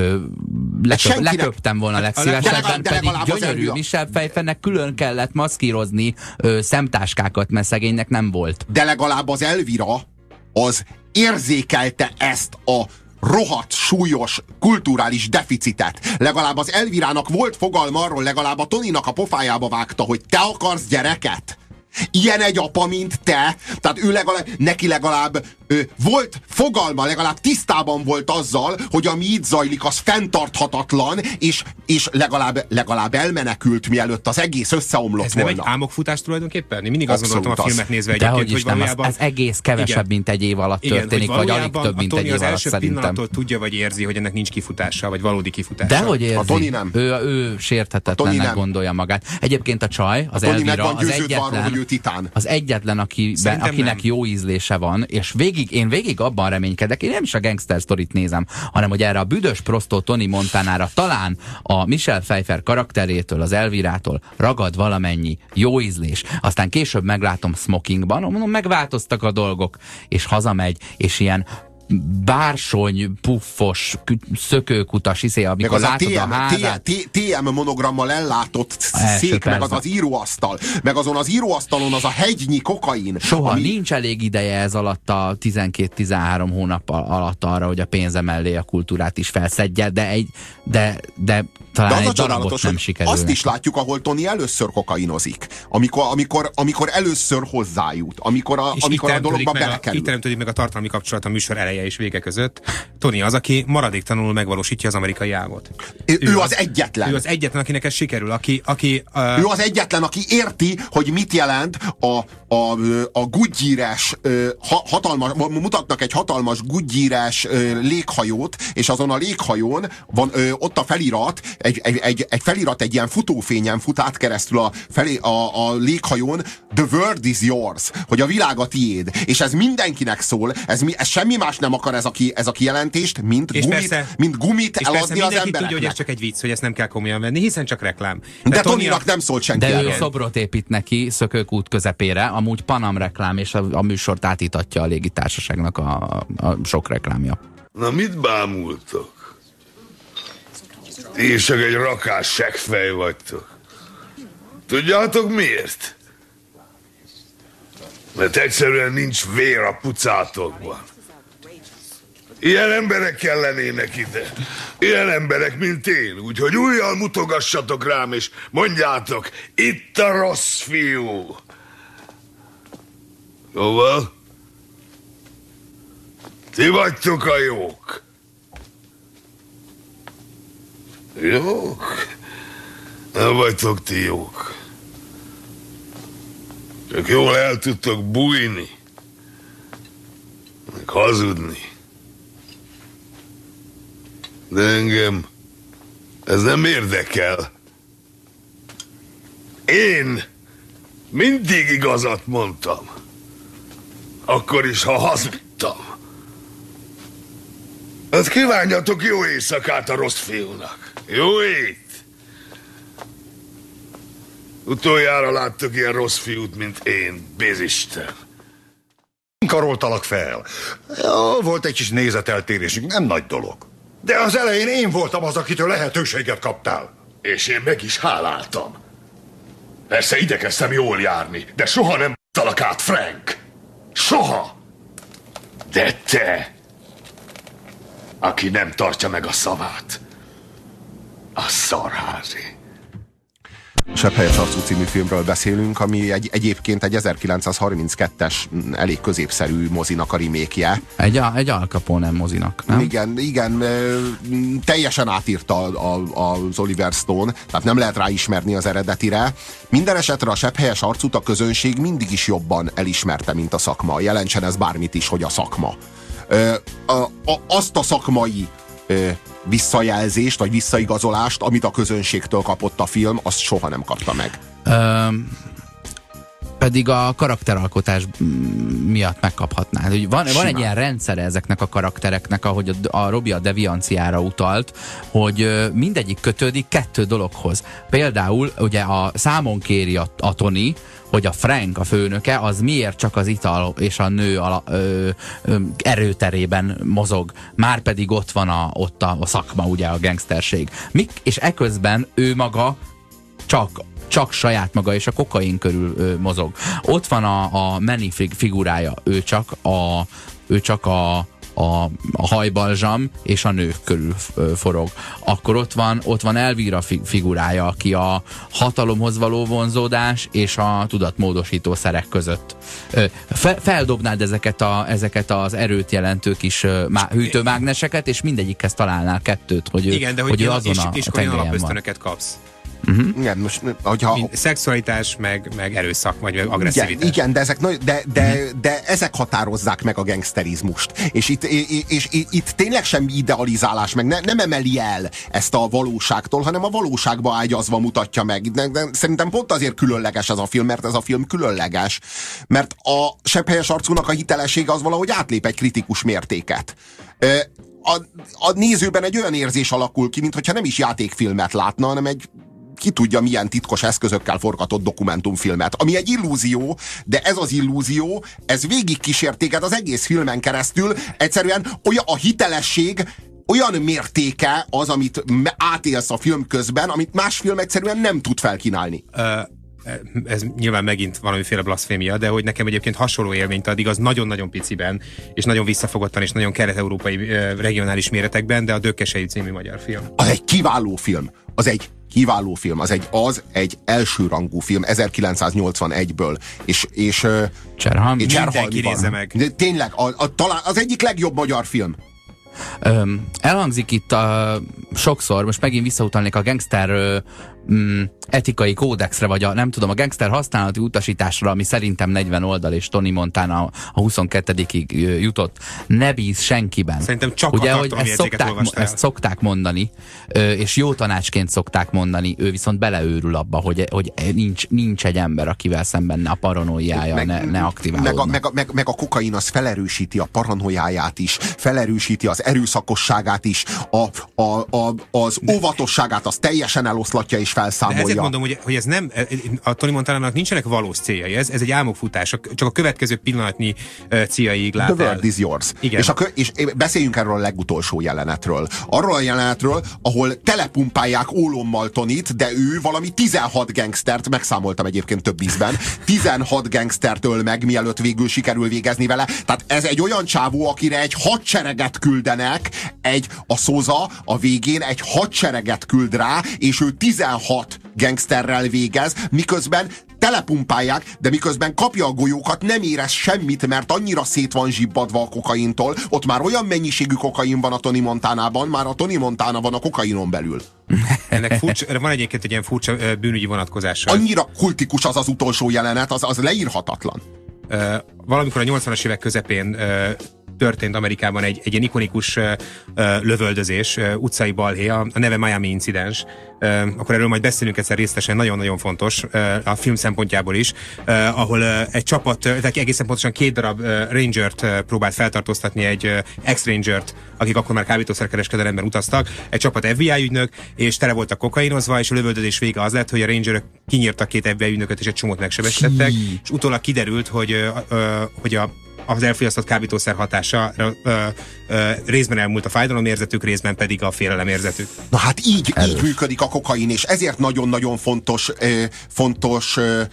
leköptem volna legszívesebben, pedig gyönyörű Michelle Pfeiffernek külön kellett maszkírozni szemtáskákat, mert szegénynek nem volt. De legalább az Elvira az érzékelte ezt a rohadt súlyos kulturális deficitet. Legalább az Elvirának volt fogalma arról, legalább a Toninak a pofájába vágta, hogy te akarsz gyereket? Ilyen egy apa, mint te, tehát neki legalább volt fogalma, legalább tisztában volt azzal, hogy ami itt zajlik, az fenntarthatatlan, és legalább elmenekült, mielőtt az egész összeomlott ez volna. Ez nem egy álmokfutás tulajdonképpen? Én mindig azt gondoltam a filmet nézve egyébként, hogy valójában... Ez egész kevesebb, mint egy év alatt történik, vagy alig több, mint egy év alatt szerintem. Az első pillanattól tudja, vagy érzi, hogy ennek nincs kifutása, vagy valódi kifutása. Dehogy érzi. A Toni nem. Ő sérthetetlennek gondolja magát. Egyébként a csaj, az Elvira, az egyetlen, akinek jó ízlése van, és én végig abban reménykedek, én nem is a gangster sztorit nézem, hanem hogy erre a büdös prostó Tony Montanára talán a Michelle Pfeiffer karakterétől, az Elvirától ragad valamennyi jó ízlés. Aztán később meglátom smokingban, mondom, megváltoztak a dolgok, és hazamegy, és ilyen bársony, puffos, szökőkutas, amikor látod a házát. TM monogrammal ellátott szék, meg az íróasztal, meg azon az íróasztalon az a hegynyi kokain. Soha nincs elég ideje ez alatt a 12-13 hónap alatt arra, hogy a pénze mellé a kultúrát is felszedje, de talán egy darabot nem sikerül. Azt is látjuk, ahol Tony először kokainozik. Amikor először hozzájut. Amikor a dologba belekerül. Itt teremtődik meg a tartalmi kapcsolat a műsor eleje és vége között. Tony az, aki maradéktalanul megvalósítja az amerikai álmot. Ő az egyetlen. Ő az egyetlen, akinek ez sikerül. Ő az egyetlen, aki érti, hogy mit jelent a Goodyear-es hatalmas, mutatnak egy hatalmas Goodyear-es léghajót, és azon a léghajón van ott a felirat, egy felirat egy ilyen futófényen fut át keresztül a léghajón, the world is yours, hogy a világ a tiéd. És ez mindenkinek szól, ez semmi más nem akar ez a kijelentést, mint gumit eladni az embereknek. Tudja, hogy ez csak egy vicc, hogy ezt nem kell komolyan venni, hiszen csak reklám. De Tonynak nem szólt senki erről. erről. De ő szobrot épít neki Szökőkút közepére, amúgy Panam reklám, és a műsort átítatja a légitársaságnak a sok reklámja. Na mit bámultok? Ti is csak egy rakás seggfej vagytok. Tudjátok miért? Mert egyszerűen nincs vér a pucátokban. Ilyen emberek kellenének ide. Ilyen emberek, mint én. Úgyhogy ujjal mutogassatok rám, és mondjátok, itt a rossz fiú. Szóval? Ti vagytok a jók. Jók? Nem vagytok ti jók. Csak jól el tudtok bújni. Meg hazudni. De engem ez nem érdekel. Én mindig igazat mondtam. Akkor is, ha hazudtam. Hát kívánjatok jó éjszakát a rossz fiúnak. Jó ét! Utoljára láttok ilyen rossz fiút, mint én, Bézisten. Karoltalak fel. Ja, volt egy kis nézeteltérésünk, nem nagy dolog. De az elején én voltam az, akitől lehetőséget kaptál. És én meg is háláltam. Persze igyekeztem jól járni, de soha nem talak át, Frank. Soha! De te, aki nem tartja meg a szavát, a szarházi. Sebhelyes arcú című filmről beszélünk, ami egyébként egy 1932-es elég középszerű mozinak a remake-je. Egy Al Capone mozinak, nem? Igen, teljesen átírta az Oliver Stone, tehát nem lehet ráismerni az eredetire. Minden esetre a sebhelyes arcút a közönség mindig is jobban elismerte, mint a szakma. Jelentsen ez bármit is, hogy a szakma. Azt a szakmai visszajelzést, vagy visszaigazolást, amit a közönségtől kapott a film, azt soha nem kapta meg. Pedig a karakteralkotás miatt megkaphatná. Van egy ilyen rendszere ezeknek a karaktereknek, ahogy a Robi a devianciára utalt, hogy mindegyik kötődik 2 dologhoz. Például ugye a számon kéri a Tony, hogy a Frank, a főnöke, az miért csak az ital és a nő erőterében mozog. Márpedig ott van a szakma, ugye a gangsterség. És eközben ő maga csak saját maga és a kokain körül mozog. Ott van a Manny figurája, ő csak a hajbalzsam és a nők körül forog. Akkor ott van Elvira figurája, aki a hatalomhoz való vonzódás és a tudatmódosító szerek között. Feldobnád ezeket az erőt jelentő kis hűtőmágneseket, és mindegyikhez találnál 2, hogy igen, de hogy ő azon és olyan alapösztönöket kapsz. Igen, most, hogyha... Szexualitás, meg erőszak, vagy meg agresszivitás. Igen, de ezek határozzák meg a gangsterizmust. És itt tényleg semmi idealizálás, meg nem emeli el ezt a valóságtól, hanem a valóságba ágyazva mutatja meg. De szerintem pont azért különleges ez a film, mert ez a film különleges. Mert a sebhelyes arcúnak a hitelessége az valahogy átlép egy kritikus mértéket. A nézőben egy olyan érzés alakul ki, mintha nem is játékfilmet látna, hanem egy ki tudja milyen titkos eszközökkel forgatott dokumentumfilmet. Ami egy illúzió, de ez az illúzió, ez végig kísért téged az egész filmen keresztül. Egyszerűen olyan a hitelesség, olyan mértéke az, amit átélsz a film közben, amit más film egyszerűen nem tud felkínálni. Ez nyilván megint valamiféle blaszfémia, de hogy nekem egyébként hasonló élményt ad, igaz, nagyon-nagyon piciben, és nagyon visszafogottan, és nagyon kelet-európai regionális méretekben, de a Dökkesei című magyar film. Az egy kiváló film. Kiváló film, az egy elsőrangú film 1981-ből, és Cserhalmi. Mindenki nézze meg. Tényleg, talán az egyik legjobb magyar film. Elhangzik itt sokszor, most megint visszautalnék a gangster etikai kódexre, vagy a gangster használati utasításra, ami szerintem 40 oldal, és Tony Montana a 22-ig jutott. Ne bíz senkiben. Szerintem csak ugye, a hogy ezt szokták mondani, és jó tanácsként szokták mondani, ő viszont beleőrül abba, hogy nincs egy ember, akivel szemben a paranoiája ne aktiválódna. Meg a kokain az felerősíti a paranoiáját is, felerősíti az erőszakosságát is, az óvatosságát az teljesen eloszlatja és felszámolja. De ezért mondom, hogy ez nem, a Tony Montanának nincsenek valós céljai, ez egy álmokfutás, csak a következő pillanatnyi céljaig lát el. The world is yours. Igen. És beszéljünk erről a legutolsó jelenetről. Arról a jelenetről, ahol telepumpálják ólommal Tonit, de ő valami 16 gangstert, megszámoltam egyébként több ízben, 16 gangstert öl meg, mielőtt végül sikerül végezni vele. Tehát ez egy olyan csávó, akire egy hadsereget küldenek, a Szóza a végén egy hadsereget küld rá, és ő 16 gangsterrel végez, miközben telepumpálják, de miközben kapja a golyókat, nem érez semmit, mert annyira szét van zsibbadva a kokaintól. Ott már olyan mennyiségű kokain van a Tony Montanában, már a Tony Montana van a kokainon belül. Ennek furcsa, van egyébként egy ilyen furcsa bűnügyi vonatkozása. Annyira kultikus az utolsó jelenet, az leírhatatlan. Valamikor a 80-as évek közepén történt Amerikában egy ilyen ikonikus lövöldözés, utcai balhé, a neve Miami incidens. Akkor erről majd beszélünk egyszer részletesen, nagyon-nagyon fontos a film szempontjából is, ahol egy csapat, tehát egészen pontosan 2 darab rangert próbált feltartóztatni, egy ex-rangert, akik akkor már kábítószerkereskedelemben utaztak, egy csapat FBI ügynök, és tele voltak kokainozva, és a lövöldözés vége az lett, hogy a rangerök kinyírtak 2 FBI ügynököt, és egy csomót megsebesítettek, és utólag kiderült, hogy az elfogyasztott kábítószer hatása részben elmúlt a fájdalomérzetük, részben pedig a félelemérzetük. Na hát így működik a kokain, és ezért nagyon-nagyon fontos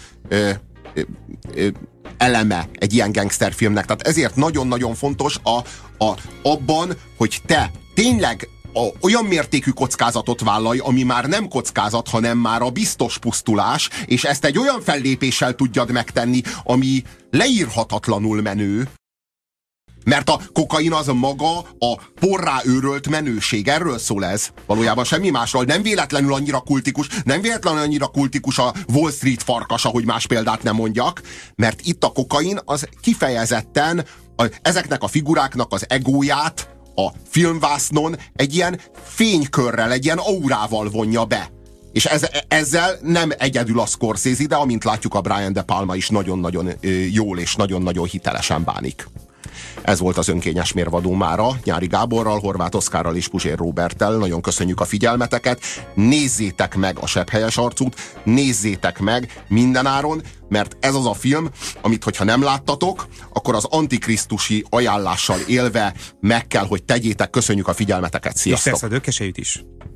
eleme egy ilyen gangsterfilmnek. Tehát ezért nagyon-nagyon fontos abban, hogy te tényleg olyan mértékű kockázatot vállalj, ami már nem kockázat, hanem már a biztos pusztulás, és ezt egy olyan fellépéssel tudjad megtenni, ami leírhatatlanul menő. Mert a kokain az maga a porrá őrölt menőség. Erről szól ez. Valójában semmi másról. Nem véletlenül annyira kultikus a Wall Street farkas, ahogy más példát nem mondjak. Mert itt a kokain az kifejezetten ezeknek a figuráknak az egóját a filmvásznon egy ilyen fénykörrel, egy ilyen aurával vonja be. És ezzel nem egyedül a Scorsese, de amint látjuk, a Brian De Palma is nagyon-nagyon jól és nagyon-nagyon hitelesen bánik. Ez volt az önkényes mérvadó mára, Nyári Gáborral, Horváth Oszkárral és Puzsér Róberttel. Nagyon köszönjük a figyelmeteket. Nézzétek meg a Sebphelyes arcút, nézzétek meg mindenáron, mert ez az a film, amit hogyha nem láttatok, akkor az antikrisztusi ajánlással élve meg kell, hogy tegyétek. Köszönjük a figyelmeteket. Sziasztok! És persze a Dökkesejűt is.